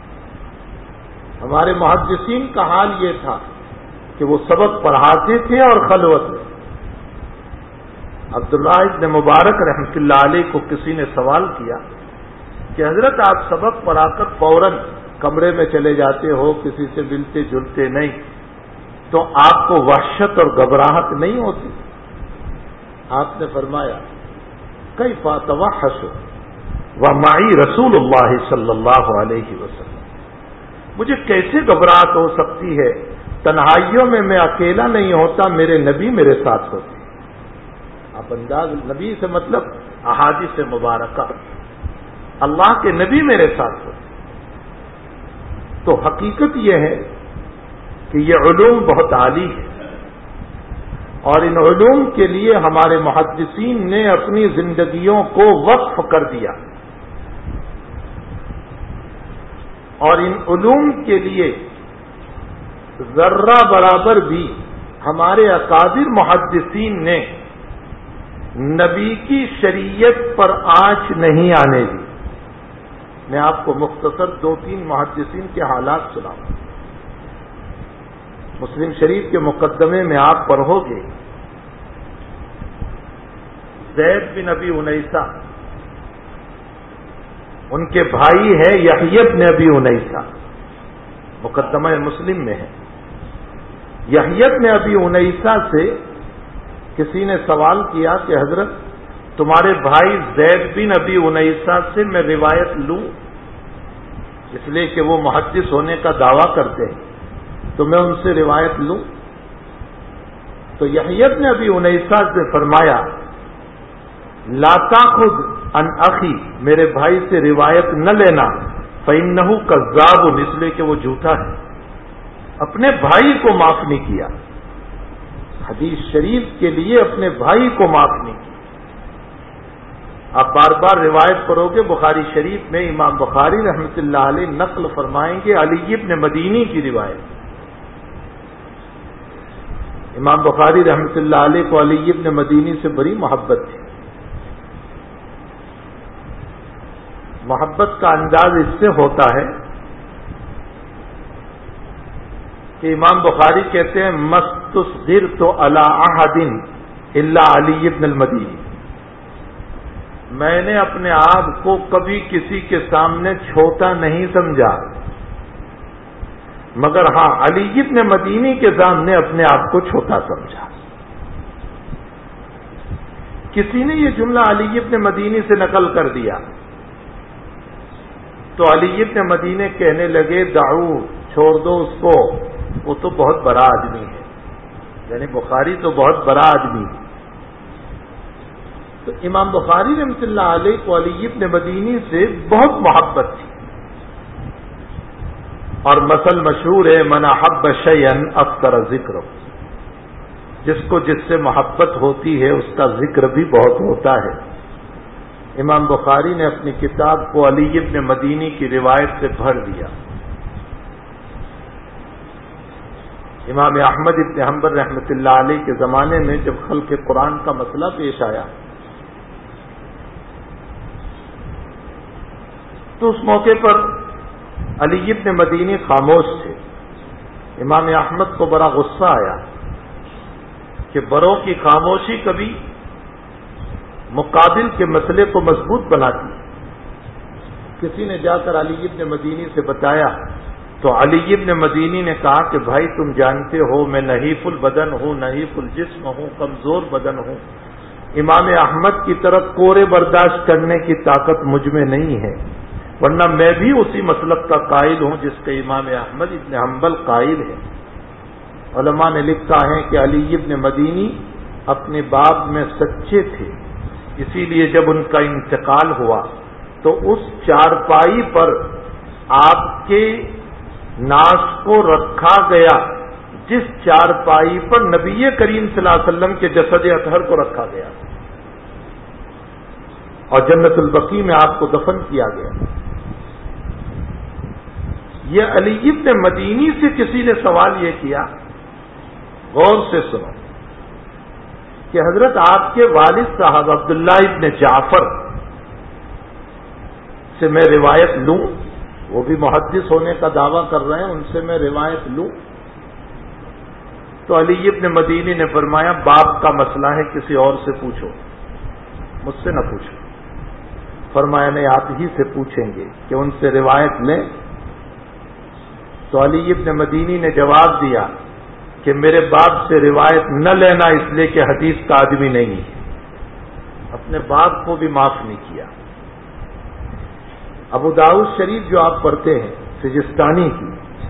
ہمارے محدثین کا حال یہ تھا کہ وہ سبق پڑھاتے تھے اور خلوت میں۔ عبداللہ ابن مبارک رحمۃ اللہ علیہ کو کسی نے سوال کیا کہ حضرت آپ سبق پڑھا کر فوراً کمرے میں چلے جاتے ہو، کسی سے ملتے جلتے نہیں، تو آپ کو وحشت اور گھبراہٹ نہیں ہوتی؟ آپ نے فرمایا کیف اتوحش ومعی رسول اللہ صلی اللہ علیہ وسلم، مجھے کیسے گھبراہٹ ہو سکتی ہے، تنہائیوں میں میں اکیلا نہیں ہوتا، میرے نبی میرے ساتھ ہوتے۔ آپ انداز، نبی سے مطلب احادیث مبارکہ، اللہ کے نبی میرے ساتھ ہوتے۔ تو حقیقت یہ ہے کہ یہ علوم بہت عالی ہے، اور ان علوم کے لیے ہمارے محدثین نے اپنی زندگیوں کو وقف کر دیا، اور ان علوم کے لیے ذرہ برابر بھی ہمارے اکابر محدثین نے نبی کی شریعت پر آنچ نہیں آنے دی۔ میں آپ کو مختصر دو تین محدثین کے حالات سناؤں۔ مسلم شریف کے مقدمے میں آپ پڑھو گے زید بن ابی انیسہ، ان کے بھائی ہے یحییٰ بن ابی انیسہ، مقدمہ مسلم میں ہے۔ یحییٰ بن ابی انیسہ سے کسی نے سوال کیا کہ حضرت تمہارے بھائی زید بن ابی انیسہ سے میں روایت لوں، اس لیے کہ وہ محدث ہونے کا دعویٰ کرتے ہیں، تو میں ان سے روایت لوں؟ تو یحییٰ بن ابی انیسہ سے فرمایا لا تاخذ عن اخی، میرے بھائی سے روایت نہ لینا، فإنہ کذاب، اس لیے کہ وہ جھوٹا ہے۔ اپنے بھائی کو معاف نہیں کیا، حدیث شریف کے لیے اپنے بھائی کو معاف نہیں کیا۔ آپ بار بار روایت پڑھو گے بخاری شریف میں امام بخاری رحمۃ اللہ علیہ نقل فرمائیں گے علی ابن مدینی کی روایت. امام بخاری رحمۃ اللہ علیہ کو علی ابن مدینی سے بڑی محبت تھی. محبت کا انداز اس سے ہوتا ہے کہ امام بخاری کہتے ہیں مستصغرت علی احد الا علی ابن المدینی. میں نے اپنے آپ کو کبھی کسی کے سامنے چھوٹا نہیں سمجھا، مگر ہاں علی ابن مدینی کے سامنے اپنے آپ کو چھوٹا سمجھا. کسی نے یہ جملہ علی ابن مدینی سے نقل کر دیا تو علی ابن مدینی کہنے لگے دعو، چھوڑ دو اس کو، وہ تو بہت بڑا آدمی ہے. یعنی بخاری تو بہت بڑا آدمی ہے. تو امام بخاری رحمۃ اللہ علیہ کو علی ابن مدینی سے بہت محبت تھی. اور مثل مشہور ہے من احب شیئا اکثر ذکر، جس کو جس سے محبت ہوتی ہے اس کا ذکر بھی بہت ہوتا ہے. امام بخاری نے اپنی کتاب کو علی ابن مدینی کی روایت سے بھر دیا. امام احمد ابن حنبل رحمۃ اللہ علیہ کے زمانے میں جب خلق قرآن کا مسئلہ پیش آیا تو اس موقع پر علی ابن مدینی خاموش تھے. امام احمد کو بڑا غصہ آیا کہ بڑوں کی خاموشی کبھی مقابل کے مسئلے کو مضبوط بناتی. کسی نے جا کر علی ابن مدینی سے بتایا تو علی ابن مدینی نے کہا کہ بھائی تم جانتے ہو میں نحیف البدن ہوں، نحیف الجسم ہوں، کمزور بدن ہوں. امام احمد کی طرف کوڑے برداشت کرنے کی طاقت مجھ میں نہیں ہے، ورنہ میں بھی اسی مسلک کا قائل ہوں جس کے امام احمد ابن حنبل قائل ہے. علماء نے لکھا ہے کہ علی ابن مدینی اپنے باب میں سچے تھے، اسی لیے جب ان کا انتقال ہوا تو اس چارپائی پر آپ کے ناس کو رکھا گیا جس چارپائی پر نبی کریم صلی اللہ علیہ وسلم کے جسد اطہر کو رکھا گیا اور جنت البقیع میں آپ کو دفن کیا گیا. یہ علی ابن مدینی سے کسی نے سوال یہ کیا، غور سے سنو، کہ حضرت آپ کے والد صاحب عبداللہ ابن جعفر سے میں روایت لوں؟ وہ بھی محدث ہونے کا دعویٰ کر رہے ہیں، ان سے میں روایت لوں؟ تو علی ابن مدینی نے فرمایا باپ کا مسئلہ ہے، کسی اور سے پوچھو، مجھ سے نہ پوچھو. فرمایا نہیں، آپ ہی سے پوچھیں گے کہ ان سے روایت لیں. تو علی ابن مدینی نے جواب دیا کہ میرے باپ سے روایت نہ لینا اس لیے کہ حدیث کا آدمی نہیں ہے. اپنے باپ کو بھی معاف نہیں کیا. ابو داؤد شریف جو آپ پڑھتے ہیں سجستانی کی،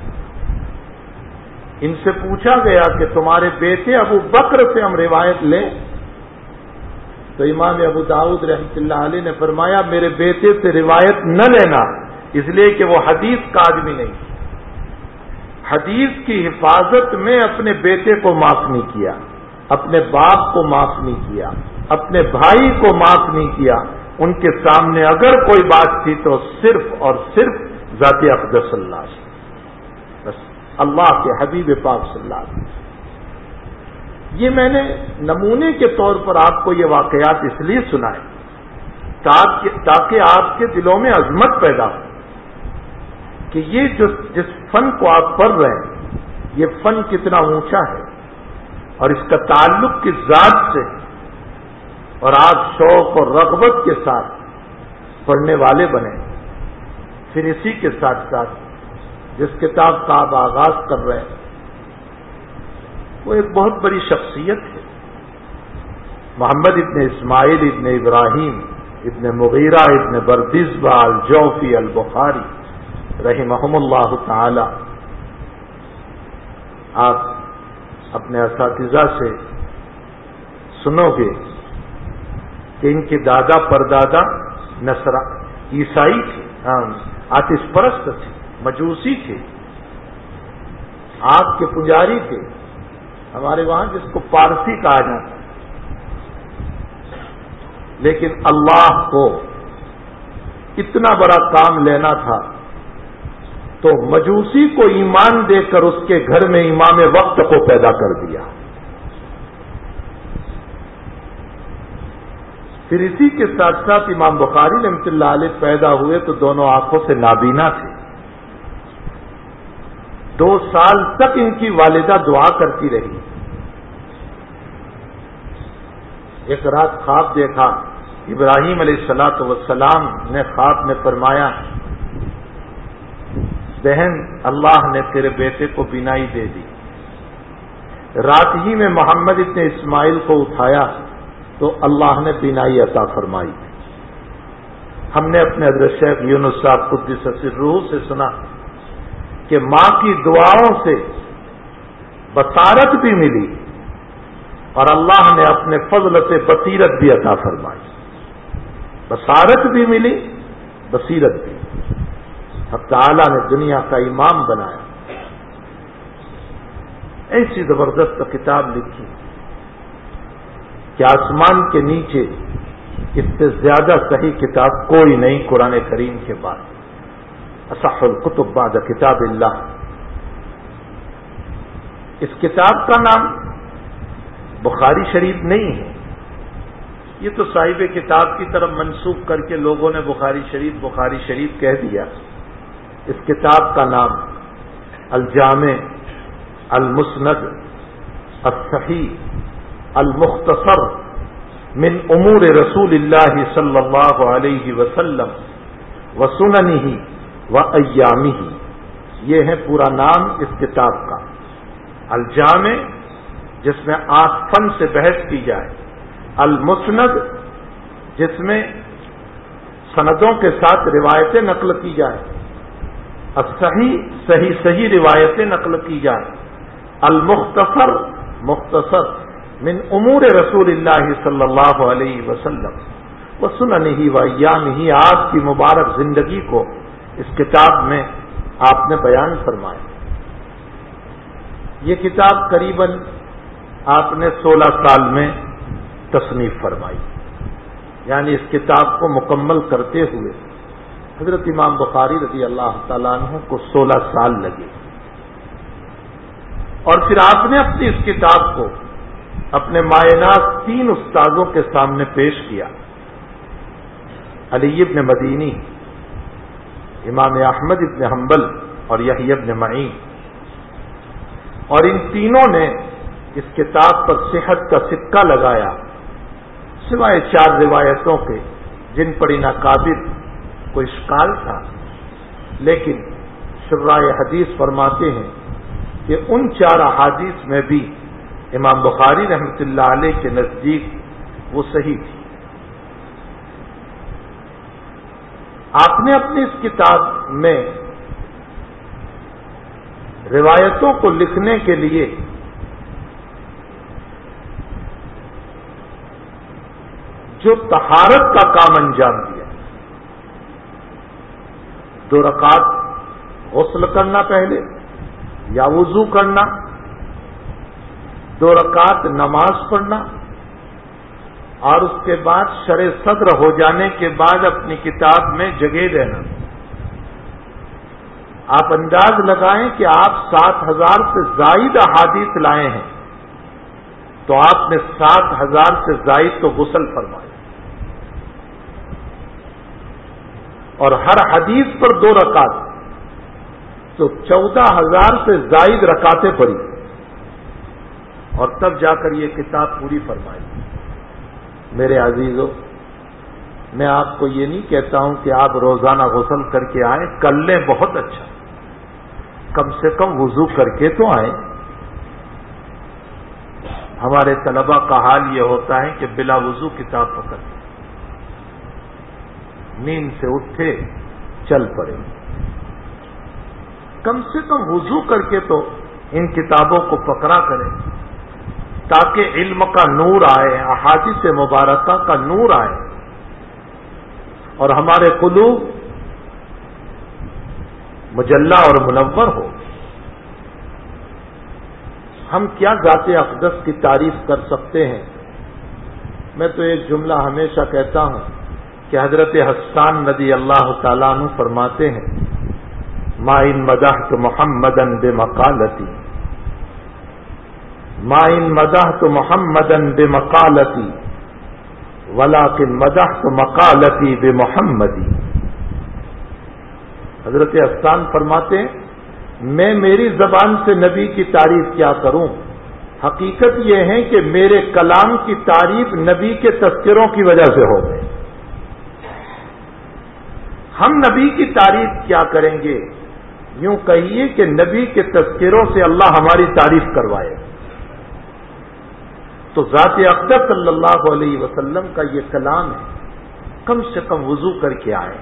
ان سے پوچھا گیا کہ تمہارے بیٹے ابو بکر سے ہم روایت لیں؟ تو امام ابو داؤد رحمۃ اللہ علیہ نے فرمایا میرے بیٹے سے روایت نہ لینا اس لیے کہ وہ حدیث کا آدمی نہیں. حدیث کی حفاظت میں اپنے بیٹے کو معاف نہیں کیا، اپنے باپ کو معاف نہیں کیا، اپنے بھائی کو معاف نہیں کیا. ان کے سامنے اگر کوئی بات تھی تو صرف اور صرف ذات اقدس اللہ سے، بس اللہ کے حبیب پاک صلی اللہ علیہ وسلم. یہ میں نے نمونے کے طور پر آپ کو یہ واقعات اس لیے سنائے تاکہ آپ کے دلوں میں عظمت پیدا ہو کہ یہ جس فن کو آپ پڑھ رہے ہیں یہ فن کتنا اونچا ہے اور اس کا تعلق کس ذات سے ہے، اور آپ شوق اور رغبت کے ساتھ پڑھنے والے بنے. پھر اسی کے ساتھ ساتھ جس کتاب کا آپ آغاز کر رہے ہیں وہ ایک بہت بڑی شخصیت ہے، محمد ابن اسماعیل ابن ابراہیم ابن مغیرہ ابن بردزبہ الجوفی البخاری رحمہم اللہ تعالی. آپ اپنے اساتذہ سے سنو گے کہ ان کے دادا پردادا عیسائی تھے، آتش پرست تھے، مجوسی تھے، آگ کے پجاری تھے، ہمارے وہاں جس کو پارسی کہا جاتا ہے. لیکن اللہ کو اتنا بڑا کام لینا تھا تو مجوسی کو ایمان دے کر اس کے گھر میں امام وقت کو پیدا کر دیا. پھر اسی کے ساتھ ساتھ امام بخاری رحمۃ اللہ علیہ پیدا ہوئے تو دونوں آنکھوں سے نابینا تھے. 2 سال تک ان کی والدہ دعا کرتی رہی. ایک رات خواب دیکھا، ابراہیم علیہ الصلوۃ والسلام نے خواب میں فرمایا، بہن اللہ نے تیرے بیٹے کو بینائی دے دی. رات ہی میں محمد ابن اسماعیل کو اٹھایا تو اللہ نے بینائی عطا فرمائی. ہم نے اپنے حضرت شیخ یونس صاحب قدس سرہ سے سنا کہ ماں کی دعاؤں سے بصارت بھی ملی اور اللہ نے اپنے فضل سے بصیرت بھی عطا فرمائی. بصارت بھی ملی، بصیرت بھی. اب تعالیٰ نے دنیا کا امام بنایا. ایسی زبردست کتاب لکھی کہ آسمان کے نیچے اس سے زیادہ صحیح کتاب کوئی نہیں قرآن کریم کے بعد. اصح الکتب بعد کتاب اللہ. اس کتاب کا نام بخاری شریف نہیں ہے، یہ تو صاحب کتاب کی طرف منسوب کر کے لوگوں نے بخاری شریف کہہ دیا. اس کتاب کا نام الجامع المسند الصحیح المختصر من امور رسول اللہ صلی اللہ علیہ وسلم وسننہ وایامہ، یہ ہے پورا نام اس کتاب کا. الجامع جس میں 8 فن سے بحث کی جائے، المسند جس میں سندوں کے ساتھ روایتیں نقل کی جائے، الصحیح صحیح روایتیں نقل کی جائے، المختصر مختصر من امور رسول اللہ صلی اللہ علیہ وسلم وسننہ وایامہ، آپ کی مبارک زندگی کو اس کتاب میں آپ نے بیان فرمایا. یہ کتاب قریباً آپ نے 16 سال میں تصنیف فرمائی. یعنی اس کتاب کو مکمل کرتے ہوئے حضرت امام بخاری رضی اللہ تعالیٰ عنہ کو 16 سال لگے. اور پھر آپ نے اپنی اس کتاب کو اپنے مایناز 3 استاذوں کے سامنے پیش کیا. علی ابن مدینی، امام احمد ابن حنبل اور یحیی ابن معین. اور ان تینوں نے اس کتاب پر صحت کا سکہ لگایا سوائے 4 روایتوں کے جن پر ان اکابر کو اشکال تھا. لیکن شراح حدیث فرماتے ہیں کہ ان 4 احادیث میں بھی امام بخاری رحمۃ اللہ علیہ کے نزدیک وہ صحیح تھی. آپ نے اپنی اس کتاب میں روایتوں کو لکھنے کے لیے جو طہارت کا کام انجام دیا، 2 رکعت غسل کرنا پہلے یا وضو کرنا، 2 رکعت نماز پڑھنا، اور اس کے بعد شرع صدر ہو جانے کے بعد اپنی کتاب میں جگہ دینا. آپ انداز لگائیں کہ آپ 7000 سے زائد احادیث لائے ہیں تو آپ نے 7000 سے زائد تو غسل فرمائے اور ہر حدیث پر 2 رکعت، تو 14000 سے زائد رکعتیں پڑھی اور تب جا کر یہ کتاب پوری فرمائی. میرے عزیزو، میں آپ کو یہ نہیں کہتا ہوں کہ آپ روزانہ غسل کر کے آئیں، کر لیں بہت اچھا، کم سے کم وضو کر کے تو آئیں. ہمارے طلباء کا حال یہ ہوتا ہے کہ بلا وضو کتاب پکڑ نیند سے اٹھے چل پڑے. کم سے کم وضو کر کے تو ان کتابوں کو پکڑا کریں تاکہ علم کا نور آئے، احادیث مبارکہ کا نور آئے اور ہمارے قلوب مجلہ اور منور ہو. ہم کیا ذات اقدس کی تعریف کر سکتے ہیں میں تو ایک جملہ ہمیشہ کہتا ہوں کہ حضرت حسان رضی اللہ تعالیٰ عنہ فرماتے ہیں ما ان مدحت محمدا بمقالتی، ما ان مدحت محمدا بمقالتی ولکن مدحت مقالتی بمحمدی۔ حضرت حسان فرماتے ہیں میں میری زبان سے نبی کی تعریف کیا کروں، حقیقت یہ ہے کہ میرے کلام کی تعریف نبی کے تذکروں کی وجہ سے ہو گئی۔ ہم نبی کی تعریف کیا کریں گے؟ یوں کہیے کہ نبی کے تذکروں سے اللہ ہماری تعریف کروائے۔ تو ذات اقدس صلی اللہ علیہ وسلم کا یہ کلام ہے، کم سے کم وضو کر کے آئے۔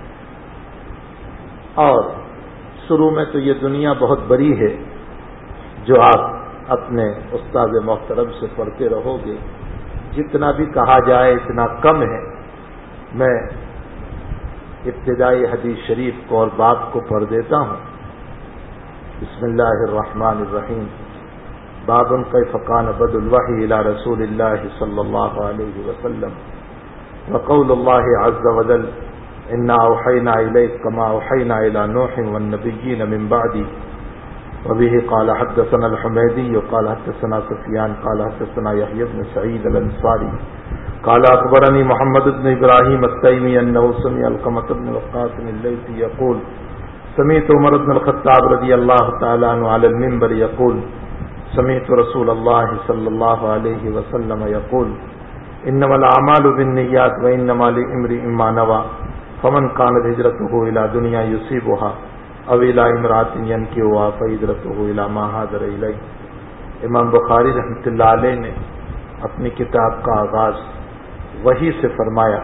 اور شروع میں تو یہ دنیا بہت بڑی ہے جو آپ اپنے استاد محترم سے پڑھتے رہو گے، جتنا بھی کہا جائے اتنا کم ہے۔ میں ابتدائی حدیث شریف کو اور باب کو پڑھ دیتا ہوں۔ بسم اللہ الرحمن الرحیم۔ باب کیف کان بدء الوحی الی رسول اللہ صلی اللہ علیہ وسلم وقول اللہ عز وجل انا اوحینا الیک کما اوحینا الی نوح والنبیین من بعدی وبه قال حدثنا الحمیدی قال حدثنا سفیان قال حدثنا یحیی بن سعید الانصاری قال اخبرني محمد بن ابراہیم التیمی انه سمع علقمة بن وقاص الليثي يقول سمعت عمر بن الخطاب رضی اللہ تعالی عنہ على المنبر يقول سمعت رسول اللہ صلی اللہ علیہ وسلم يقول انما الاعمال بالنیات وانما لامرئ ما نوى فمن كانت هجرته الى دنیا يصيبها او الى امرأة ينكحها فهجرته الى ما هاجر الیہ۔ امام بخاری رحمۃ اللہ علیہ نے اپنی کتاب کا آغاز وحی سے فرمایا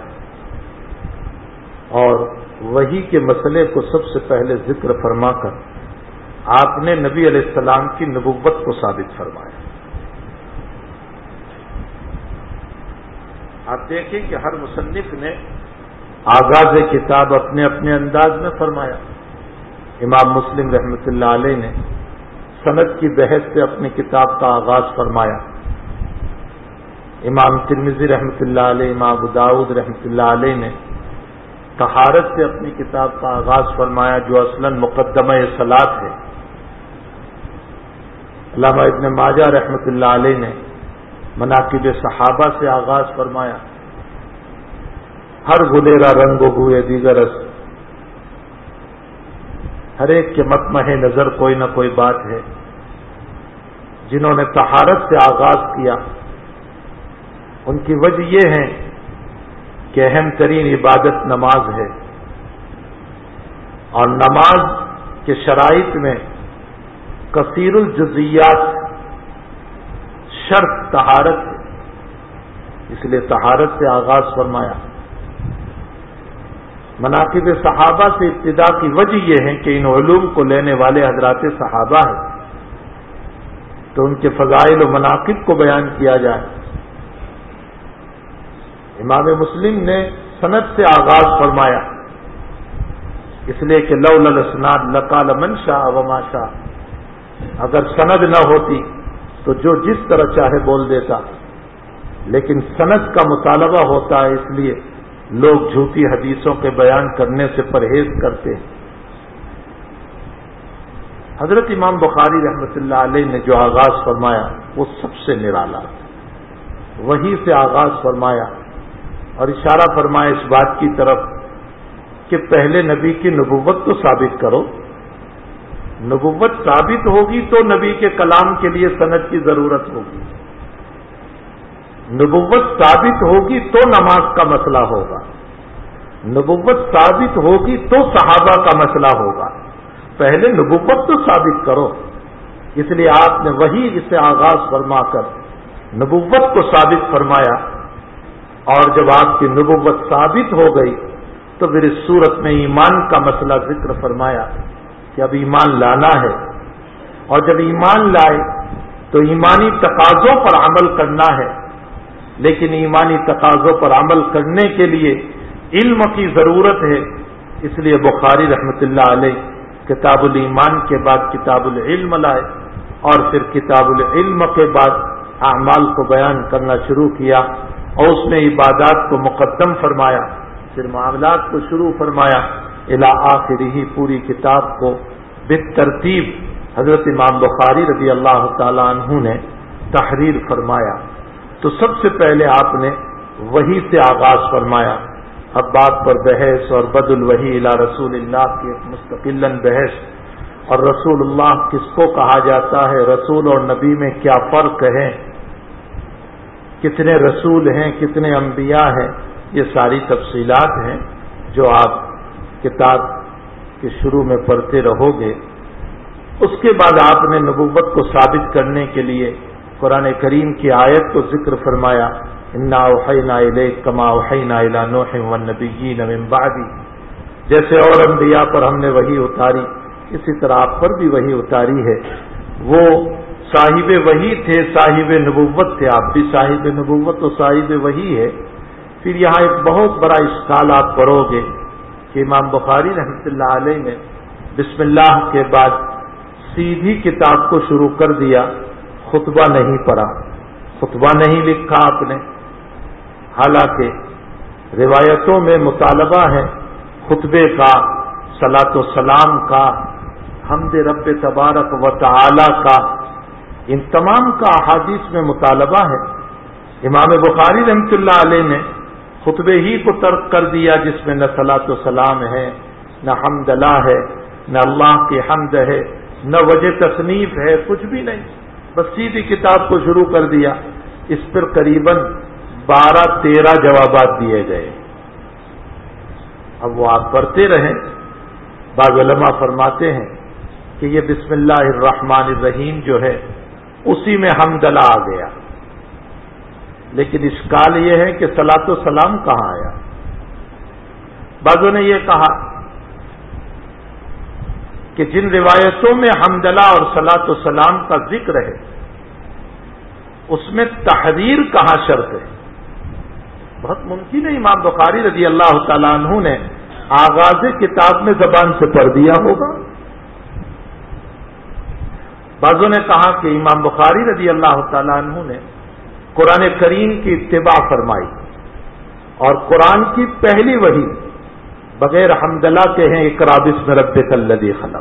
اور وحی کے مسئلے کو سب سے پہلے ذکر فرما کر آپ نے نبی علیہ السلام کی نبوت کو ثابت فرمایا۔ آپ دیکھیں کہ ہر مصنف نے آغاز کتاب اپنے اپنے انداز میں فرمایا۔ امام مسلم رحمۃ اللہ علیہ نے سند کی بحث سے اپنی کتاب کا آغاز فرمایا۔ امام ترمذی رحمۃ اللہ علیہ، امام ابو داؤد رحمۃ اللہ علیہ نے طہارت سے اپنی کتاب کا آغاز فرمایا جو اصلاً مقدمہ صلاۃ ہے۔ علامہ ابن ماجہ رحمۃ اللہ علیہ نے مناقب صحابہ سے آغاز فرمایا۔ ہر گلیرا رنگ و بوئے دیگر است، ہر ایک کے مطمح نظر کوئی نہ کوئی بات ہے۔ جنہوں نے طہارت سے آغاز کیا ان کی وجہ یہ ہے کہ اہم ترین عبادت نماز ہے، اور نماز کے شرائط میں کثیر الجزیات شرط طہارت ہے، اس لیے طہارت سے آغاز فرمایا۔ مناقب صحابہ سے ابتدا کی وجہ یہ ہے کہ ان علوم کو لینے والے حضرات صحابہ ہیں، تو ان کے فضائل و مناقب کو بیان کیا جائے۔ امام مسلم نے سند سے آغاز فرمایا، اس لیے کہ لولا الاسناد لقال من شاء وما شاء، اگر سند نہ ہوتی تو جو جس طرح چاہے بول دیتا، لیکن سند کا مطالبہ ہوتا ہے، اس لیے لوگ جھوٹی حدیثوں کے بیان کرنے سے پرہیز کرتے ہیں۔ حضرت امام بخاری رحمۃ اللہ علیہ نے جو آغاز فرمایا وہ سب سے نرالا، وہی سے آغاز فرمایا اور اشارہ فرمایا اس بات کی طرف کہ پہلے نبی کی نبوت تو ثابت کرو، نبوت ثابت ہوگی تو نبی کے کلام کے لیے سند کی ضرورت ہوگی، نبوت ثابت ہوگی تو نماز کا مسئلہ ہوگا، نبوت ثابت ہوگی تو صحابہ کا مسئلہ ہوگا، پہلے نبوت تو ثابت کرو۔ اس لیے آپ نے وہی اسے آغاز فرما کر نبوت کو ثابت فرمایا، اور جب آپ کی نبوت ثابت ہو گئی تو پھر اس صورت میں ایمان کا مسئلہ ذکر فرمایا کہ اب ایمان لانا ہے، اور جب ایمان لائے تو ایمانی تقاضوں پر عمل کرنا ہے، لیکن ایمانی تقاضوں پر عمل کرنے کے لیے علم کی ضرورت ہے۔ اس لیے بخاری رحمۃ اللہ علیہ کتاب الایمان کے بعد کتاب العلم لائے، اور پھر کتاب العلم کے بعد اعمال کو بیان کرنا شروع کیا۔ اور اس میں عبادات کو مقدم فرمایا، پھر معاملات کو شروع فرمایا، الی آخرہ پوری کتاب کو بالترتیب حضرت امام بخاری رضی اللہ تعالی عنہ نے تحریر فرمایا۔ تو سب سے پہلے آپ نے وحی سے آغاز فرمایا، اب بات پر بحث اور بد الوحی الی رسول اللہ کی ایک مستقلاً بحث، اور رسول اللہ کس کو کہا جاتا ہے، رسول اور نبی میں کیا فرق ہے، کتنے رسول ہیں، کتنے انبیاء ہیں، یہ ساری تفصیلات ہیں جو آپ کتاب کے شروع میں پڑھتے رہو گے۔ اس کے بعد آپ نے نبوت کو ثابت کرنے کے لیے قرآن کریم کی آیت کو ذکر فرمایا، انا اوحینا الیک کما اوحینا الی نوح والنبیین من بعدی، جیسے اور انبیاء پر ہم نے وحی اتاری اسی طرح آپ پر بھی وحی اتاری ہے۔ وہ صاحب وحی تھے، صاحب نبوت تھے، آپ بھی صاحب نبوت و صاحب وحی ہے۔ پھر یہاں ایک بہت بڑا اشکال آپ پڑھو گے کہ امام بخاری رحمۃ اللہ علیہ نے بسم اللہ کے بعد سیدھی کتاب کو شروع کر دیا، خطبہ نہیں پڑھا، خطبہ نہیں لکھا آپ نے، حالانکہ روایتوں میں مطالبہ ہے خطبے کا، صلاۃ و سلام کا، حمد رب تبارک و تعالی کا، ان تمام کا احادیث میں مطالبہ ہے۔ امام بخاری رحمۃ اللہ علیہ نے خطبے ہی کو ترک کر دیا جس میں نہ صلاۃ و سلام ہے، نہ حمد اللہ ہے، نہ اللہ کی حمد ہے، نہ وجہ تصنیف ہے، کچھ بھی نہیں، بس سیدھی کتاب کو شروع کر دیا۔ اس پر قریباً 12-13 جوابات دیے گئے۔ اب وہ آپ پڑھتے رہیں۔ بعض علماء فرماتے ہیں کہ یہ بسم اللہ الرحمن الرحیم جو ہے اسی میں حمدلہ آ گیا، لیکن اشکال یہ ہے کہ صلاۃ و سلام کہاں آیا؟ بعضوں نے یہ کہا کہ جن روایتوں میں حمدلہ اور صلاۃ و سلام کا ذکر ہے اس میں تحریر کہاں شرط ہے؟ بہت ممکن ہے امام بخاری رضی اللہ تعالیٰ عنہ نے آغاز کتاب میں زبان سے پڑھ دیا ہوگا۔ بعضوں نے کہا کہ امام بخاری رضی اللہ تعالیٰ عنہ نے قرآن کریم کی اتباع فرمائی اور قرآن کی پہلی وحی بغیر حمدلہ کے ہیں، اقرا بسم ربک الذی خلق۔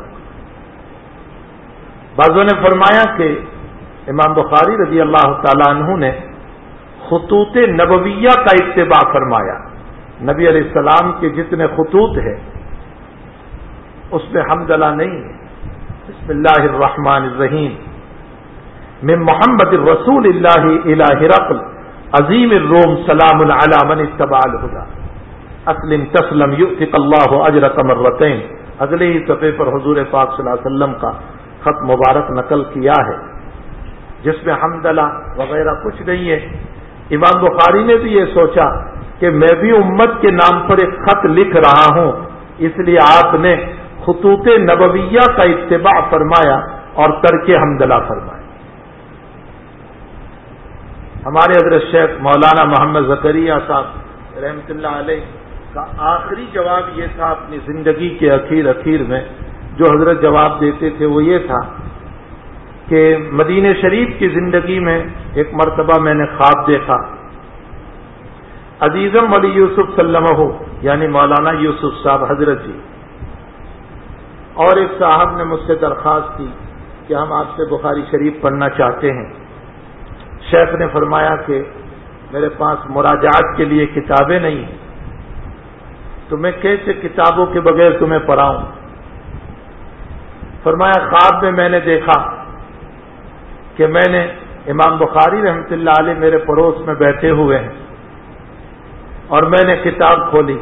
بعضوں نے فرمایا کہ امام بخاری رضی اللہ تعالیٰ عنہ نے خطوط نبویہ کا اتباع فرمایا، نبی علیہ السلام کے جتنے خطوط ہیں اس میں حمدلہ نہیں ہے۔ بسم اللہ الرحمن الرحیم من محمد الرسول اللہ الی ہرقل عظیم الروم سلام علی من اتبع الہدی اسلم تسلم یؤتک اللہ اجرک مرتین۔ اگلے ہی صفحے پر حضور پاک صلی اللہ علیہ وسلم کا خط مبارک نقل کیا ہے جس میں حمدلہ وغیرہ کچھ نہیں ہے۔ امام بخاری نے بھی یہ سوچا کہ میں بھی امت کے نام پر ایک خط لکھ رہا ہوں، اس لیے آپ نے خطوط نبویہ کا اتباع فرمایا اور ترک حمدلہ فرمایا۔ ہمارے حضرت شیخ مولانا محمد زکریا صاحب رحمۃ اللہ علیہ کا آخری جواب یہ تھا اپنی زندگی کے اخیر میں جو حضرت جواب دیتے تھے، وہ یہ تھا کہ مدینہ شریف کی زندگی میں ایک مرتبہ میں نے خواب دیکھا، عزیزم ولی یوسف سلمہ یعنی مولانا یوسف صاحب حضرت جی اور ایک صاحب نے مجھ سے درخواست کی کہ ہم آپ سے بخاری شریف پڑھنا چاہتے ہیں۔ شیخ نے فرمایا کہ میرے پاس مراجعات کے لیے کتابیں نہیں ہیں، تو میں کیسے کتابوں کے بغیر تمہیں پڑھاؤں؟ فرمایا خواب میں میں نے دیکھا کہ میں نے امام بخاری رحمۃ اللہ علیہ میرے پڑوس میں بیٹھے ہوئے ہیں اور میں نے کتاب کھولی،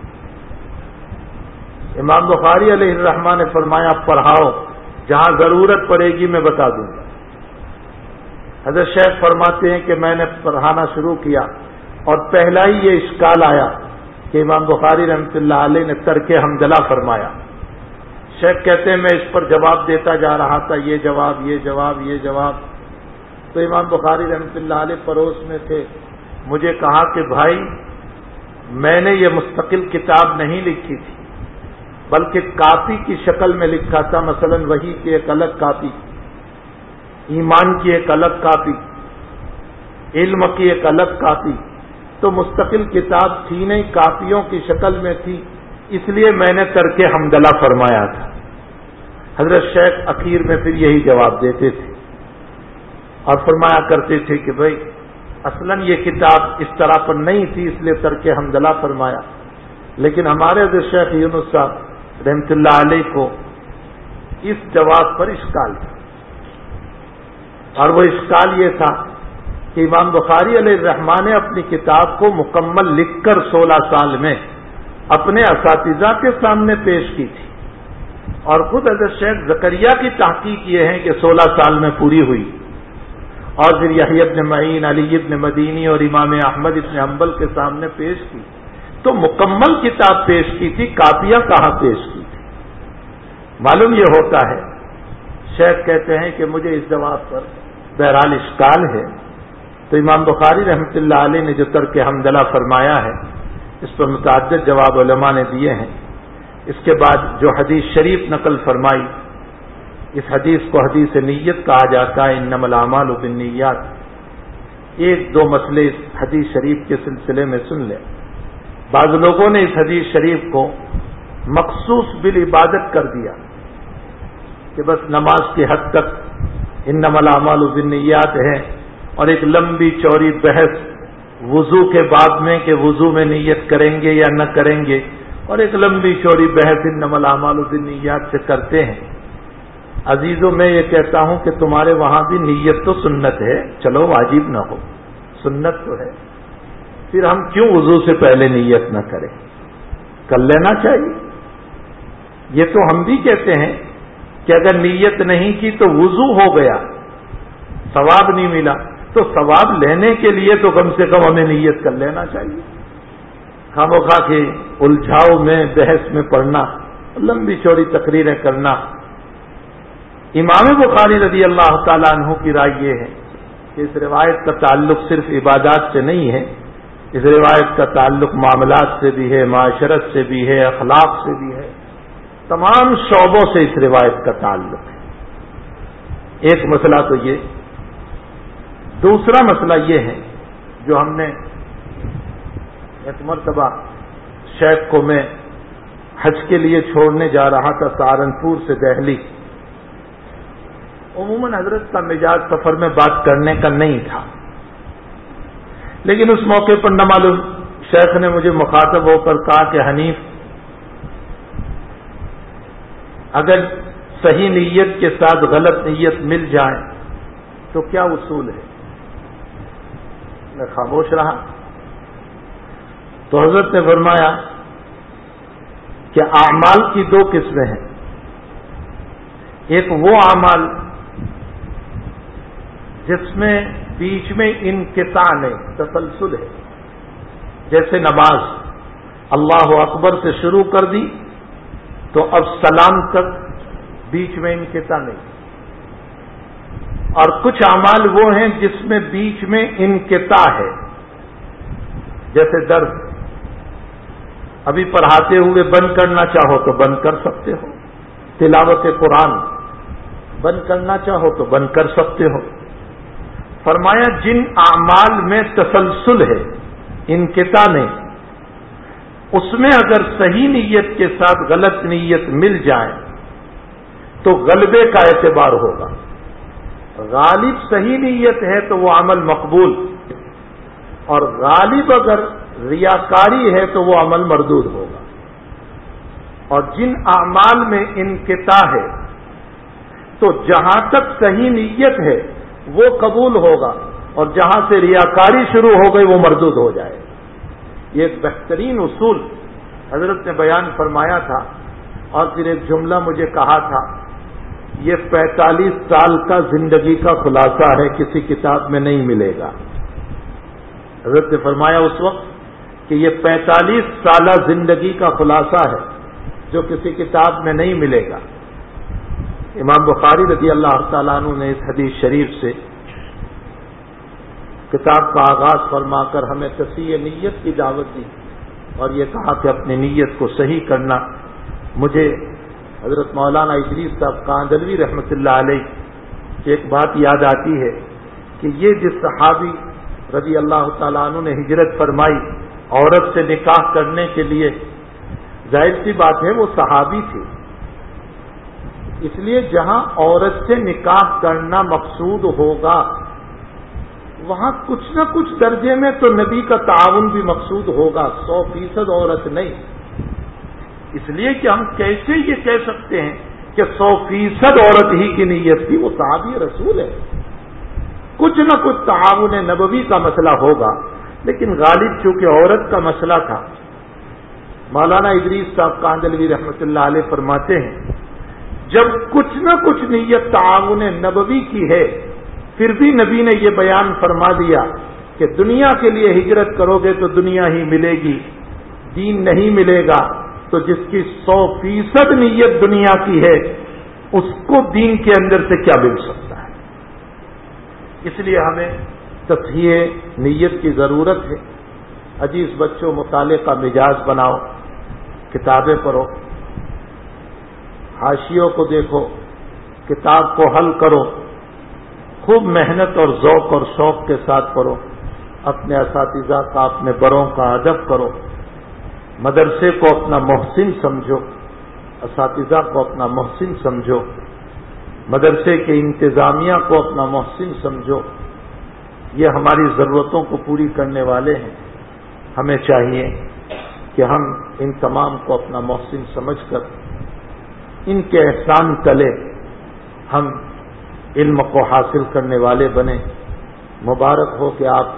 امام بخاری علیہ الرحمٰن نے فرمایا پڑھاؤ، جہاں ضرورت پڑے گی میں بتا دوں گا۔ حضرت شیخ فرماتے ہیں کہ میں نے پڑھانا شروع کیا اور پہلا ہی یہ اشکال آیا کہ امام بخاری رحمۃ اللہ علیہ نے ترک حمدلہ فرمایا۔ شیخ کہتے ہیں میں اس پر جواب دیتا جا رہا تھا، یہ جواب یہ جواب یہ جواب، تو امام بخاری رحمۃ اللہ علیہ پڑوس میں تھے، مجھے کہا کہ بھائی میں نے یہ مستقل کتاب نہیں لکھی تھی بلکہ کاپی کی شکل میں لکھا تھا، مثلا وحی کی ایک الگ کاپی، ایمان کی ایک الگ کاپی، علم کی ایک الگ کاپی، تو مستقل کتاب تھی نہیں، کاپیوں کی شکل میں تھی، اس لیے میں نے ترک حمدلہ فرمایا تھا۔ حضرت شیخ اخیر میں پھر یہی جواب دیتے تھے اور فرمایا کرتے تھے کہ بھائی اصلاً یہ کتاب اس طرح پر نہیں تھی، اس لیے ترک حمدلہ فرمایا، لیکن ہمارے حضرت شیخ یونس صاحب رحمۃ اللہ علیہ کو اس جواب پر اشکال تھا، اور وہ اشکال یہ تھا کہ امام بخاری علیہ الرحمٰن نے اپنی کتاب کو مکمل لکھ کر 16 سال میں اپنے اساتذہ کے سامنے پیش کی تھی، اور خود حضرت شیخ زکریا کی تحقیق یہ ہے کہ 16 سال میں پوری ہوئی، اور پھر یحییٰ ابن معین، علی ابن مدینی اور امام احمد ابن حنبل کے سامنے پیش کی، تو مکمل کتاب پیش کی تھی، کاپیاں کہاں پیش کی تھی۔ معلوم یہ ہوتا ہے، شیخ کہتے ہیں کہ مجھے اس جواب پر بہرحال اشکال ہے، تو امام بخاری رحمۃ اللہ علیہ نے جو ترک حمدلہ فرمایا ہے اس پر متعدد جواب علماء نے دیے ہیں۔ اس کے بعد جو حدیث شریف نقل فرمائی، اس حدیث کو حدیث نیت کہا جاتا ہے، انما الاعمال بالنیات۔ ایک دو مسئلے اس حدیث شریف کے سلسلے میں سن لیں۔ بعض لوگوں نے اس حدیث شریف کو مخصوص بالعبادت کر دیا کہ بس نماز کی حد تک انما الاعمال بالنیات ہے، اور ایک لمبی چوڑی بحث وضو کے باب میں کہ وضو میں نیت کریں گے یا نہ کریں گے، اور ایک لمبی چوڑی بحث انما الاعمال بالنیات سے کرتے ہیں۔ عزیزوں، میں یہ کہتا ہوں کہ تمہارے وہاں بھی نیت تو سنت ہے، چلو واجب نہ ہو، سنت تو ہے، پھر ہم کیوں وضو سے پہلے نیت نہ کریں؟ کر لینا چاہیے۔ یہ تو ہم بھی کہتے ہیں کہ اگر نیت نہیں کی تو وضو ہو گیا، ثواب نہیں ملا، تو ثواب لینے کے لیے تو کم سے کم ہمیں نیت کر لینا چاہیے۔ خامخواہ کے الجھاؤ میں، بحث میں پڑھنا، لمبی چوڑی تقریریں کرنا۔ امام بخاری رضی اللہ تعالیٰ عنہ کی رائے یہ ہے کہ اس روایت کا تعلق صرف عبادات سے نہیں ہے، اس روایت کا تعلق معاملات سے بھی ہے، معاشرت سے بھی ہے، اخلاق سے بھی ہے، تمام شعبوں سے اس روایت کا تعلق ہے۔ ایک مسئلہ تو یہ۔ دوسرا مسئلہ یہ ہے جو ہم نے ایک مرتبہ شیخ کو میں حج کے لیے چھوڑنے جا رہا تھا سہارنپور سے دہلی۔ عموماً حضرت کا مزاج سفر میں بات کرنے کا نہیں تھا، لیکن اس موقع پر نہ معلوم شیخ نے مجھے مخاطب ہو کر کہا کہ حنیف، اگر صحیح نیت کے ساتھ غلط نیت مل جائے تو کیا اصول ہے؟ میں خاموش رہا تو حضرت نے فرمایا کہ اعمال کی دو قسمیں ہیں، ایک وہ اعمال جس میں بیچ میں انقطاع نہیں، تسلسل ہے، جیسے نماز اللہ اکبر سے شروع کر دی تو اب سلام تک بیچ میں انقطاع نہیں، اور کچھ اعمال وہ ہیں جس میں بیچ میں انقطاع ہے، جیسے درس، ابھی پڑھاتے ہوئے بند کرنا چاہو تو بند کر سکتے ہو، تلاوت قرآن بند کرنا چاہو تو بند کر سکتے ہو۔ فرمایا جن اعمال میں تسلسل ہے، انقطاع نہیں، اس میں اگر صحیح نیت کے ساتھ غلط نیت مل جائے تو غلبے کا اعتبار ہوگا۔ غالب صحیح نیت ہے تو وہ عمل مقبول، اور غالب اگر ریاکاری ہے تو وہ عمل مردود ہوگا۔ اور جن اعمال میں انقطاع ہے تو جہاں تک صحیح نیت ہے وہ قبول ہوگا، اور جہاں سے ریاکاری شروع ہو گئی وہ مردود ہو جائے۔ یہ ایک بہترین اصول حضرت نے بیان فرمایا تھا، اور پھر ایک جملہ مجھے کہا تھا، یہ 45 سال کا زندگی کا خلاصہ ہے، کسی کتاب میں نہیں ملے گا۔ حضرت نے فرمایا اس وقت کہ یہ 45 سالہ زندگی کا خلاصہ ہے جو کسی کتاب میں نہیں ملے گا۔ امام بخاری رضی اللہ تعالیٰ عنہ نے اس حدیث شریف سے کتاب کا آغاز فرما کر ہمیں تصحیح نیت کی دعوت دی، اور یہ کہا کہ اپنی نیت کو صحیح کرنا۔ مجھے حضرت مولانا ادریس صاحب کاندلوی رحمۃ اللہ علیہ کی ایک بات یاد آتی ہے کہ یہ جس صحابی رضی اللہ تعالیٰ عنہ نے ہجرت فرمائی عورت سے نکاح کرنے کے لیے، ظاہر سی بات ہے وہ صحابی تھی، اس لیے جہاں عورت سے نکاح کرنا مقصود ہوگا وہاں کچھ نہ کچھ درجے میں تو نبی کا تعاون بھی مقصود ہوگا، 100% عورت نہیں۔ اس لیے کہ ہم کیسے یہ کہہ سکتے ہیں کہ 100% عورت ہی کی نیت تھی، وہ صحابی رسول ہے، کچھ نہ کچھ تعاون نبوی کا مسئلہ ہوگا، لیکن غالب چونکہ عورت کا مسئلہ تھا۔ مولانا ادریس صاحب کاندھلوی رحمۃ اللہ علیہ فرماتے ہیں جب کچھ نہ کچھ نیت تعاون نبوی کی ہے، پھر بھی نبی نے یہ بیان فرما دیا کہ دنیا کے لیے ہجرت کرو گے تو دنیا ہی ملے گی، دین نہیں ملے گا، تو جس کی 100% نیت دنیا کی ہے اس کو دین کے اندر سے کیا مل سکتا ہے؟ اس لیے ہمیں تصحیح نیت کی ضرورت ہے۔ عزیز بچوں، مطالعے کا مزاج بناؤ، کتابیں پڑھو، حاشیوں کو دیکھو، کتاب کو حل کرو، خوب محنت اور ذوق اور شوق کے ساتھ پڑھو، اپنے اساتذہ کا، اپنے بڑوں کا ادب کرو، مدرسے کو اپنا محسن سمجھو، اساتذہ کو اپنا محسن سمجھو، مدرسے کے انتظامیہ کو اپنا محسن سمجھو۔ یہ ہماری ضرورتوں کو پوری کرنے والے ہیں، ہمیں چاہیے کہ ہم ان تمام کو اپنا محسن سمجھ کر ان کے احسان تلے ہم علم کو حاصل کرنے والے بنے۔ مبارک ہو کہ آپ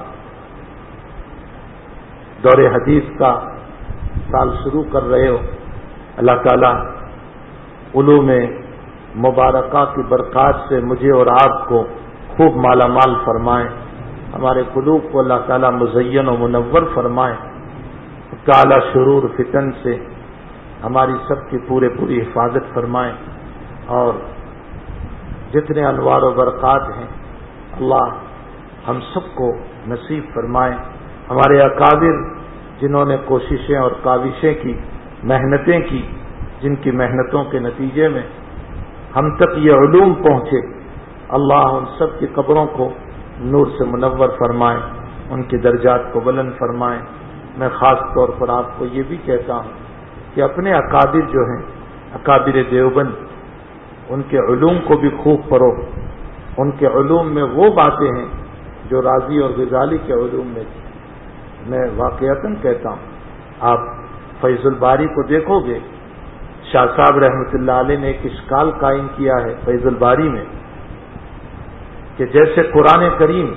دور حدیث کا سال شروع کر رہے ہو۔ اللہ تعالیٰ علوم مبارکہ کی برکات سے مجھے اور آپ کو خوب مالا مال فرمائیں، ہمارے قلوب کو اللہ تعالیٰ مزین و منور فرمائیں، کالا شرور فتن سے ہماری سب کی پوری حفاظت فرمائیں، اور جتنے انوار و برکات ہیں اللہ ہم سب کو نصیب فرمائیں۔ ہمارے اکابر جنہوں نے کوششیں اور کاوشیں کی، محنتیں کی، جن کی محنتوں کے نتیجے میں ہم تک یہ علوم پہنچے، اللہ ان سب کی قبروں کو نور سے منور فرمائیں، ان کے درجات کو بلند فرمائیں۔ میں خاص طور پر آپ کو یہ بھی کہتا ہوں کہ اپنے اکابر جو ہیں، اکابر دیوبند، ان کے علوم کو بھی خوب پڑھو۔ ان کے علوم میں وہ باتیں ہیں جو رازی اور غزالی کے علوم میں تھی۔ میں واقعتاً کہتا ہوں، آپ فیض الباری کو دیکھو گے، شاہ صاحب رحمۃ اللہ علیہ نے ایک اشکال قائم کیا ہے فیض الباری میں کہ جیسے قرآن کریم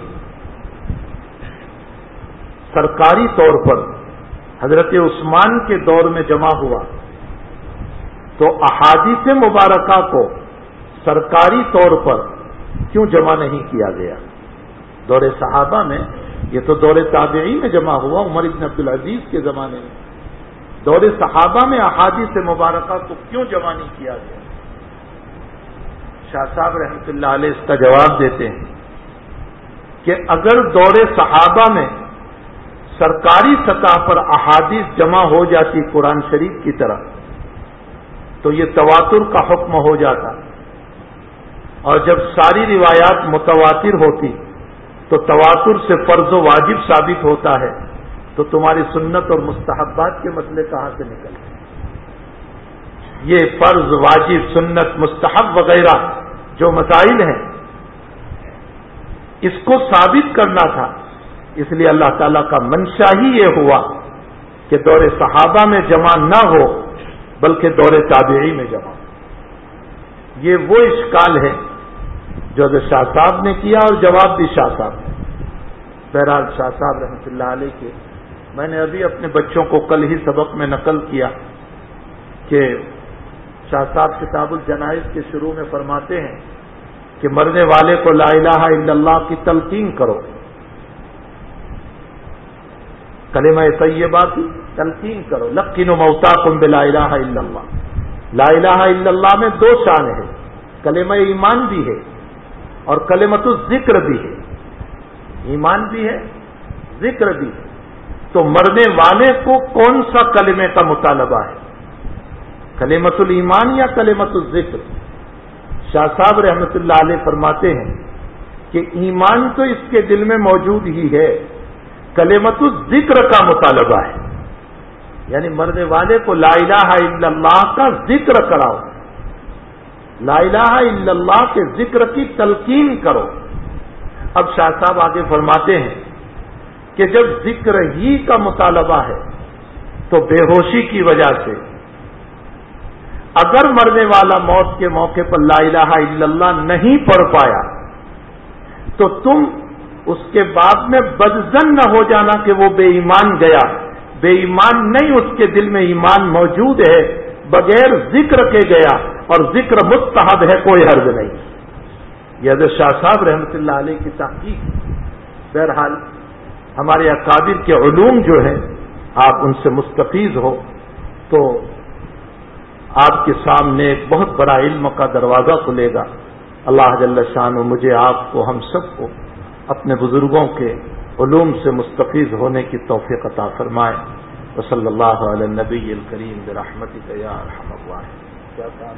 سرکاری طور پر حضرت عثمان کے دور میں جمع ہوا، تو احادیث مبارکہ کو سرکاری طور پر کیوں جمع نہیں کیا گیا؟ دور صحابہ میں، یہ تو دور تابعین میں جمع ہوا، عمر بن عبدالعزیز کے زمانے میں، دور صحابہ میں احادیث مبارکہ کو کیوں جمع نہیں کیا گیا؟ شاہ صاحب رحمۃ اللہ علیہ اس کا جواب دیتے ہیں کہ اگر دور صحابہ میں سرکاری سطح پر احادیث جمع ہو جاتی قرآن شریف کی طرح تو یہ تواتر کا حکم ہو جاتا، اور جب ساری روایات متواتر ہوتی تو تواتر سے فرض و واجب ثابت ہوتا ہے، تو تمہاری سنت اور مستحبات کے مسئلے کہاں سے نکلتے؟ یہ فرض، واجب، سنت، مستحب وغیرہ جو مسائل ہیں، اس کو ثابت کرنا تھا، اس لیے اللہ تعالیٰ کا منشا ہی یہ ہوا کہ دور صحابہ میں جمع نہ ہو بلکہ دور تابعی میں جمع ہو۔ یہ وہ اشکال ہے جو حضرت شاہ صاحب نے کیا، اور جواب بھی شاہ صاحب نے۔ بہرحال شاہ صاحب رحمۃ اللہ علیہ کے میں نے ابھی اپنے بچوں کو کل ہی سبق میں نقل کیا کہ شاہ صاحب کتاب الجنائز کے شروع میں فرماتے ہیں کہ مرنے والے کو لا الہ الا اللہ کی تلقین کرو، کلمہ طیبہ کی تلقین کرو، لقنوا موتاکم بلا الہ الا اللہ۔ لا الہ الا اللہ میں دو شان ہے، کلمہ ایمان بھی ہے اور کلمۃ الذکر بھی ہے، ایمان بھی ہے، ذکر بھی ہے۔ تو مرنے والے کو کون سا کلمے کا مطالبہ ہے، کلمۃ الایمان یا کلمۃ الذکر؟ شاہ صاحب رحمۃ اللہ علیہ فرماتے ہیں کہ ایمان تو اس کے دل میں موجود ہی ہے، کلمۃ الذکر کا مطالبہ ہے، یعنی مرنے والے کو لا الہ الا اللہ کا ذکر کراؤ، لا الہ الا اللہ کے ذکر کی تلقین کرو۔ اب شاہ صاحب آگے فرماتے ہیں کہ جب ذکر ہی کا مطالبہ ہے تو بے ہوشی کی وجہ سے اگر مرنے والا موت کے موقع پر لا الہ الا اللہ نہیں پڑھ پایا تو تم اس کے بعد میں بدظن نہ ہو جانا کہ وہ بے ایمان گیا، بے ایمان نہیں، اس کے دل میں ایمان موجود ہے، بغیر ذکر کے گیا، اور ذکر مستحب ہے، کوئی حرج نہیں۔ یہ حضرت شاہ صاحب رحمۃ اللہ علیہ کی تحقیق۔ بہرحال ہمارے اکابر کے علوم جو ہیں آپ ان سے مستفیض ہو تو آپ کے سامنے ایک بہت بڑا علم کا دروازہ کھلے گا۔ اللہ جل شانہ مجھے، آپ کو، ہم سب کو اپنے بزرگوں کے علوم سے مستفیض ہونے کی توفیق عطا فرمائے۔ وصلی اللہ علی النبی الکریم برحمتک یا ارحم الراحمین۔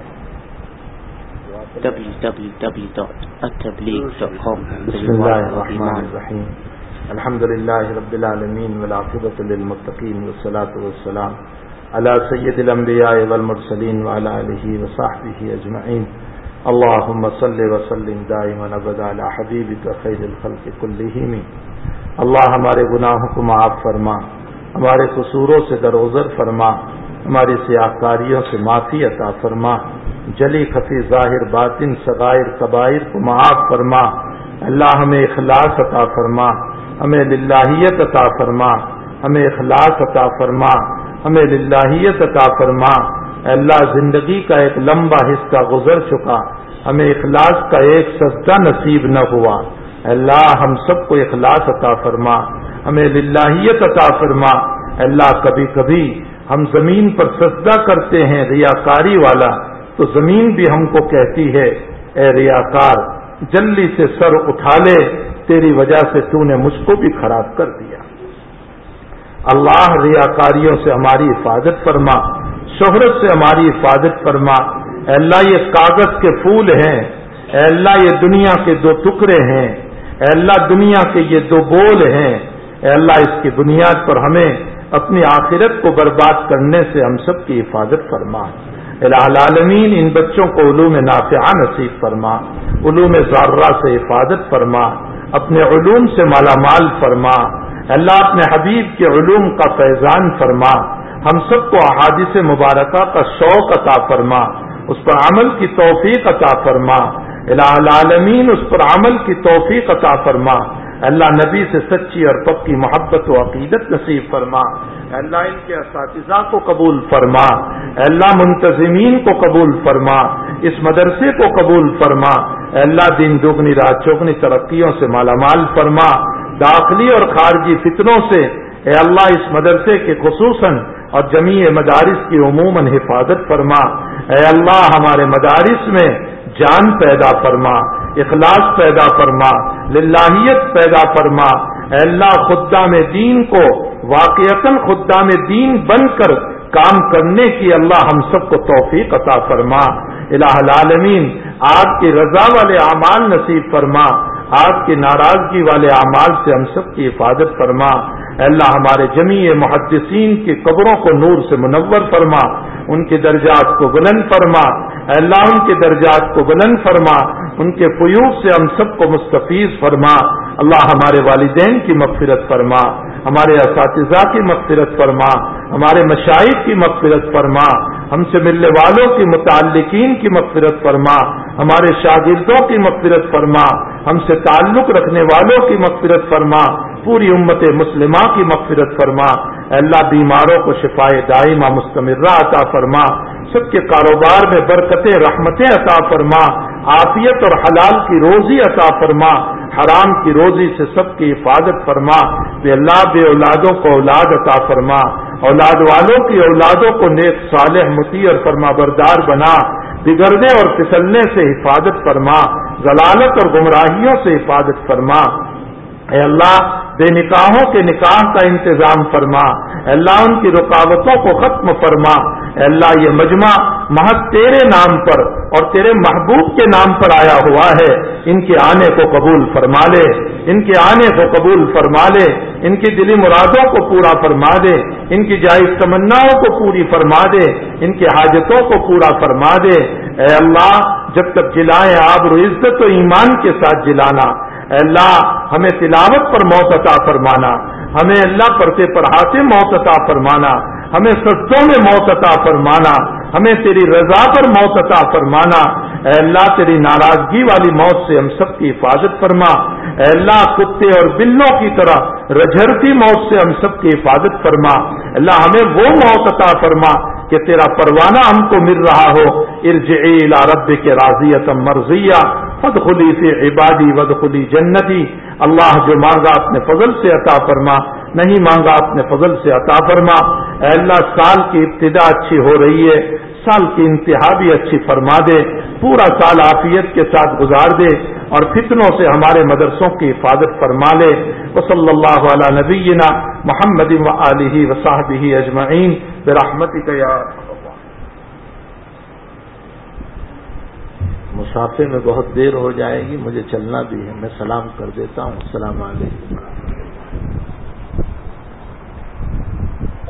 www.attableek.com بسم اللہ الرحمن الرحیم، الحمد للہ رب العالمین والعاقبۃ للمتقین والصلاۃ والسلام علی سید الانبیاء والمرسلین وعلی آلہ وصحبہ اجمعین۔ اللہم صل وسلم دائما ابدا علی حبیبک خیر الخلق کلہم۔ اللہ ہمارے گناہوں کو معاف فرما، ہمارے قصوروں سے درگزر فرما، ہماری سیاہکاریوں سے معافی عطا فرما، جلی خفی ظاہر باطن صغائر کبائر کو معاف فرما۔ اللہ ہمیں اخلاص عطا فرما، ہمیں للہیت عطا فرما، ہمیں اخلاص عطا فرما، ہمیں للہیت عطا فرما۔ اللہ زندگی کا ایک لمبا حصہ گزر چکا، ہمیں اخلاص کا ایک سجدہ نصیب نہ ہوا۔ اللہ ہم سب کو اخلاص عطا فرما، ہمیں للہیت عطا فرما۔ اللہ کبھی کبھی ہم زمین پر سجدہ کرتے ہیں ریاکاری والا، تو زمین بھی ہم کو کہتی ہے اے ریاکار جلدی سے سر اٹھا لے، تیری وجہ سے تو نے مجھ کو بھی خراب کر دیا۔ اللہ ریاکاریوں سے ہماری حفاظت فرما، شہرت سے ہماری حفاظت فرما۔ اے اللہ یہ کاغذ کے پھول ہیں، اے اللہ یہ دنیا کے دو ٹکڑے ہیں، اے اللہ دنیا کے یہ دو بول ہیں، اے اللہ اس کی بنیاد پر ہمیں اپنی آخرت کو برباد کرنے سے ہم سب کی حفاظت فرما۔ الہ العالمین ان بچوں کو علوم نافعہ نصیب فرما، علوم ذرہ سے حفاظت فرما، اپنے علوم سے مالا مال فرما۔ اللہ اپنے حبیب کے علوم کا فیضان فرما، ہم سب کو احادیث مبارکہ کا شوق عطا فرما، اس پر عمل کی توفیق عطا فرما۔ الہ العالمین اس پر عمل کی توفیق عطا فرما۔ اللہ نبی سے سچی اور پکی محبت و عقیدت نصیب فرما۔ اللہ ان کے اساتذہ کو قبول فرما، اللہ منتظمین کو قبول فرما، اس مدرسے کو قبول فرما۔ اللہ دین دگنی رات چوگنی ترقیوں سے مالا مال فرما، داخلی اور خارجی فتنوں سے اے اللہ اس مدرسے کے خصوصاً اور جمیع مدارس کی عموماً حفاظت فرما۔ اے اللہ ہمارے مدارس میں جان پیدا فرما، اخلاص پیدا فرما، للہیت پیدا فرما۔ اے اللہ خدام دین کو واقعتاً خدام دین بن کر کام کرنے کی اللہ ہم سب کو توفیق عطا فرما۔ الہ العالمین آپ کی رضا والے اعمال نصیب فرما، آپ کی ناراضگی والے اعمال سے ہم سب کی حفاظت فرما۔ اے اللہ ہمارے جمیع محدثین کی قبروں کو نور سے منور فرما، ان کے درجات کو بلند فرما۔ اے اللہ ان کے درجات کو بلند فرما، ان کے فیوض سے ہم سب کو مستفیض فرما۔ اللہ ہمارے والدین کی مغفرت فرما، ہمارے اساتذہ کی مغفرت فرما، ہمارے مشائخ کی مغفرت فرما، ہم سے ملنے والوں کی متعلقین کی مغفرت فرما، ہمارے شاگردوں کی مغفرت فرما، ہم سے تعلق رکھنے والوں کی مغفرت فرما، پوری امت مسلمہ کی مغفرت فرما۔ اے اللہ بیماروں کو شفائے دائمہ مستمرہ عطا فرما، سب کے کاروبار میں برکتیں رحمتیں عطا فرما، عافیت اور حلال کی روزی عطا فرما، حرام کی روزی سے سب کی حفاظت فرما۔ بے اللہ بے اولادوں کو اولاد عطا فرما، اولاد والوں کی اولادوں کو نیک صالح مطیع اور فرما بردار بنا، بگڑنے اور پھسلنے سے حفاظت فرما، ضلالت اور گمراہیوں سے حفاظت فرما۔ اے اللہ بے نکاحوں کے نکاح کا انتظام فرما، اے اللہ ان کی رکاوٹوں کو ختم فرما، اے اللہ یہ مجمع محض تیرے نام پر اور تیرے محبوب کے نام پر آیا ہوا ہے، ان کے آنے کو قبول فرما لے، ان کے آنے کو قبول فرما لے، ان کی دلی مرادوں کو پورا فرما دے، ان کی جائز تمناؤں کو پوری فرما دے، ان کی حاجتوں کو پورا فرما دے۔ اے اللہ جب تک جلائیں آبر و عزت و ایمان کے ساتھ جلانا، اے اللہ ہمیں تلاوت پر موت عطا فرمانا، ہمیں اللہ پڑھتے پڑھاتے موت عطا فرمانا، ہمیں سجدوں میں موت عطا فرمانا، ہمیں تیری رضا پر موت عطا فرمانا۔ اے اللہ تیری ناراضگی والی موت سے ہم سب کی حفاظت فرما۔ اے اللہ کتے اور بلوں کی طرح رجھرتی موت سے ہم سب کی حفاظت فرما۔ اللہ ہمیں وہ موت عطا فرما کہ تیرا پروانہ ہم کو مل رہا ہو۔ ارجعی الی ربک راضیۃ مرضیہ فادخلی فی عبادی وادخلی جنتی۔ اللہ جو مانگا اپنے فضل سے عطا فرما، نہیں مانگا اپنے فضل سے عطا فرما۔ اے اللہ سال کی ابتدا اچھی ہو رہی ہے، سال کی انتہا بھی اچھی فرما دے، پورا سال عافیت کے ساتھ گزار دے اور فتنوں سے ہمارے مدرسوں کی حفاظت فرما لے۔ وصلی اللہ علی نبینا محمد وآلہ وصحبہ اجمعین برحمتک یا ارحم الراحمین۔ مسافے میں بہت دیر ہو جائے گی، مجھے چلنا بھی ہے، میں سلام کر دیتا ہوں۔ السلام علیکم۔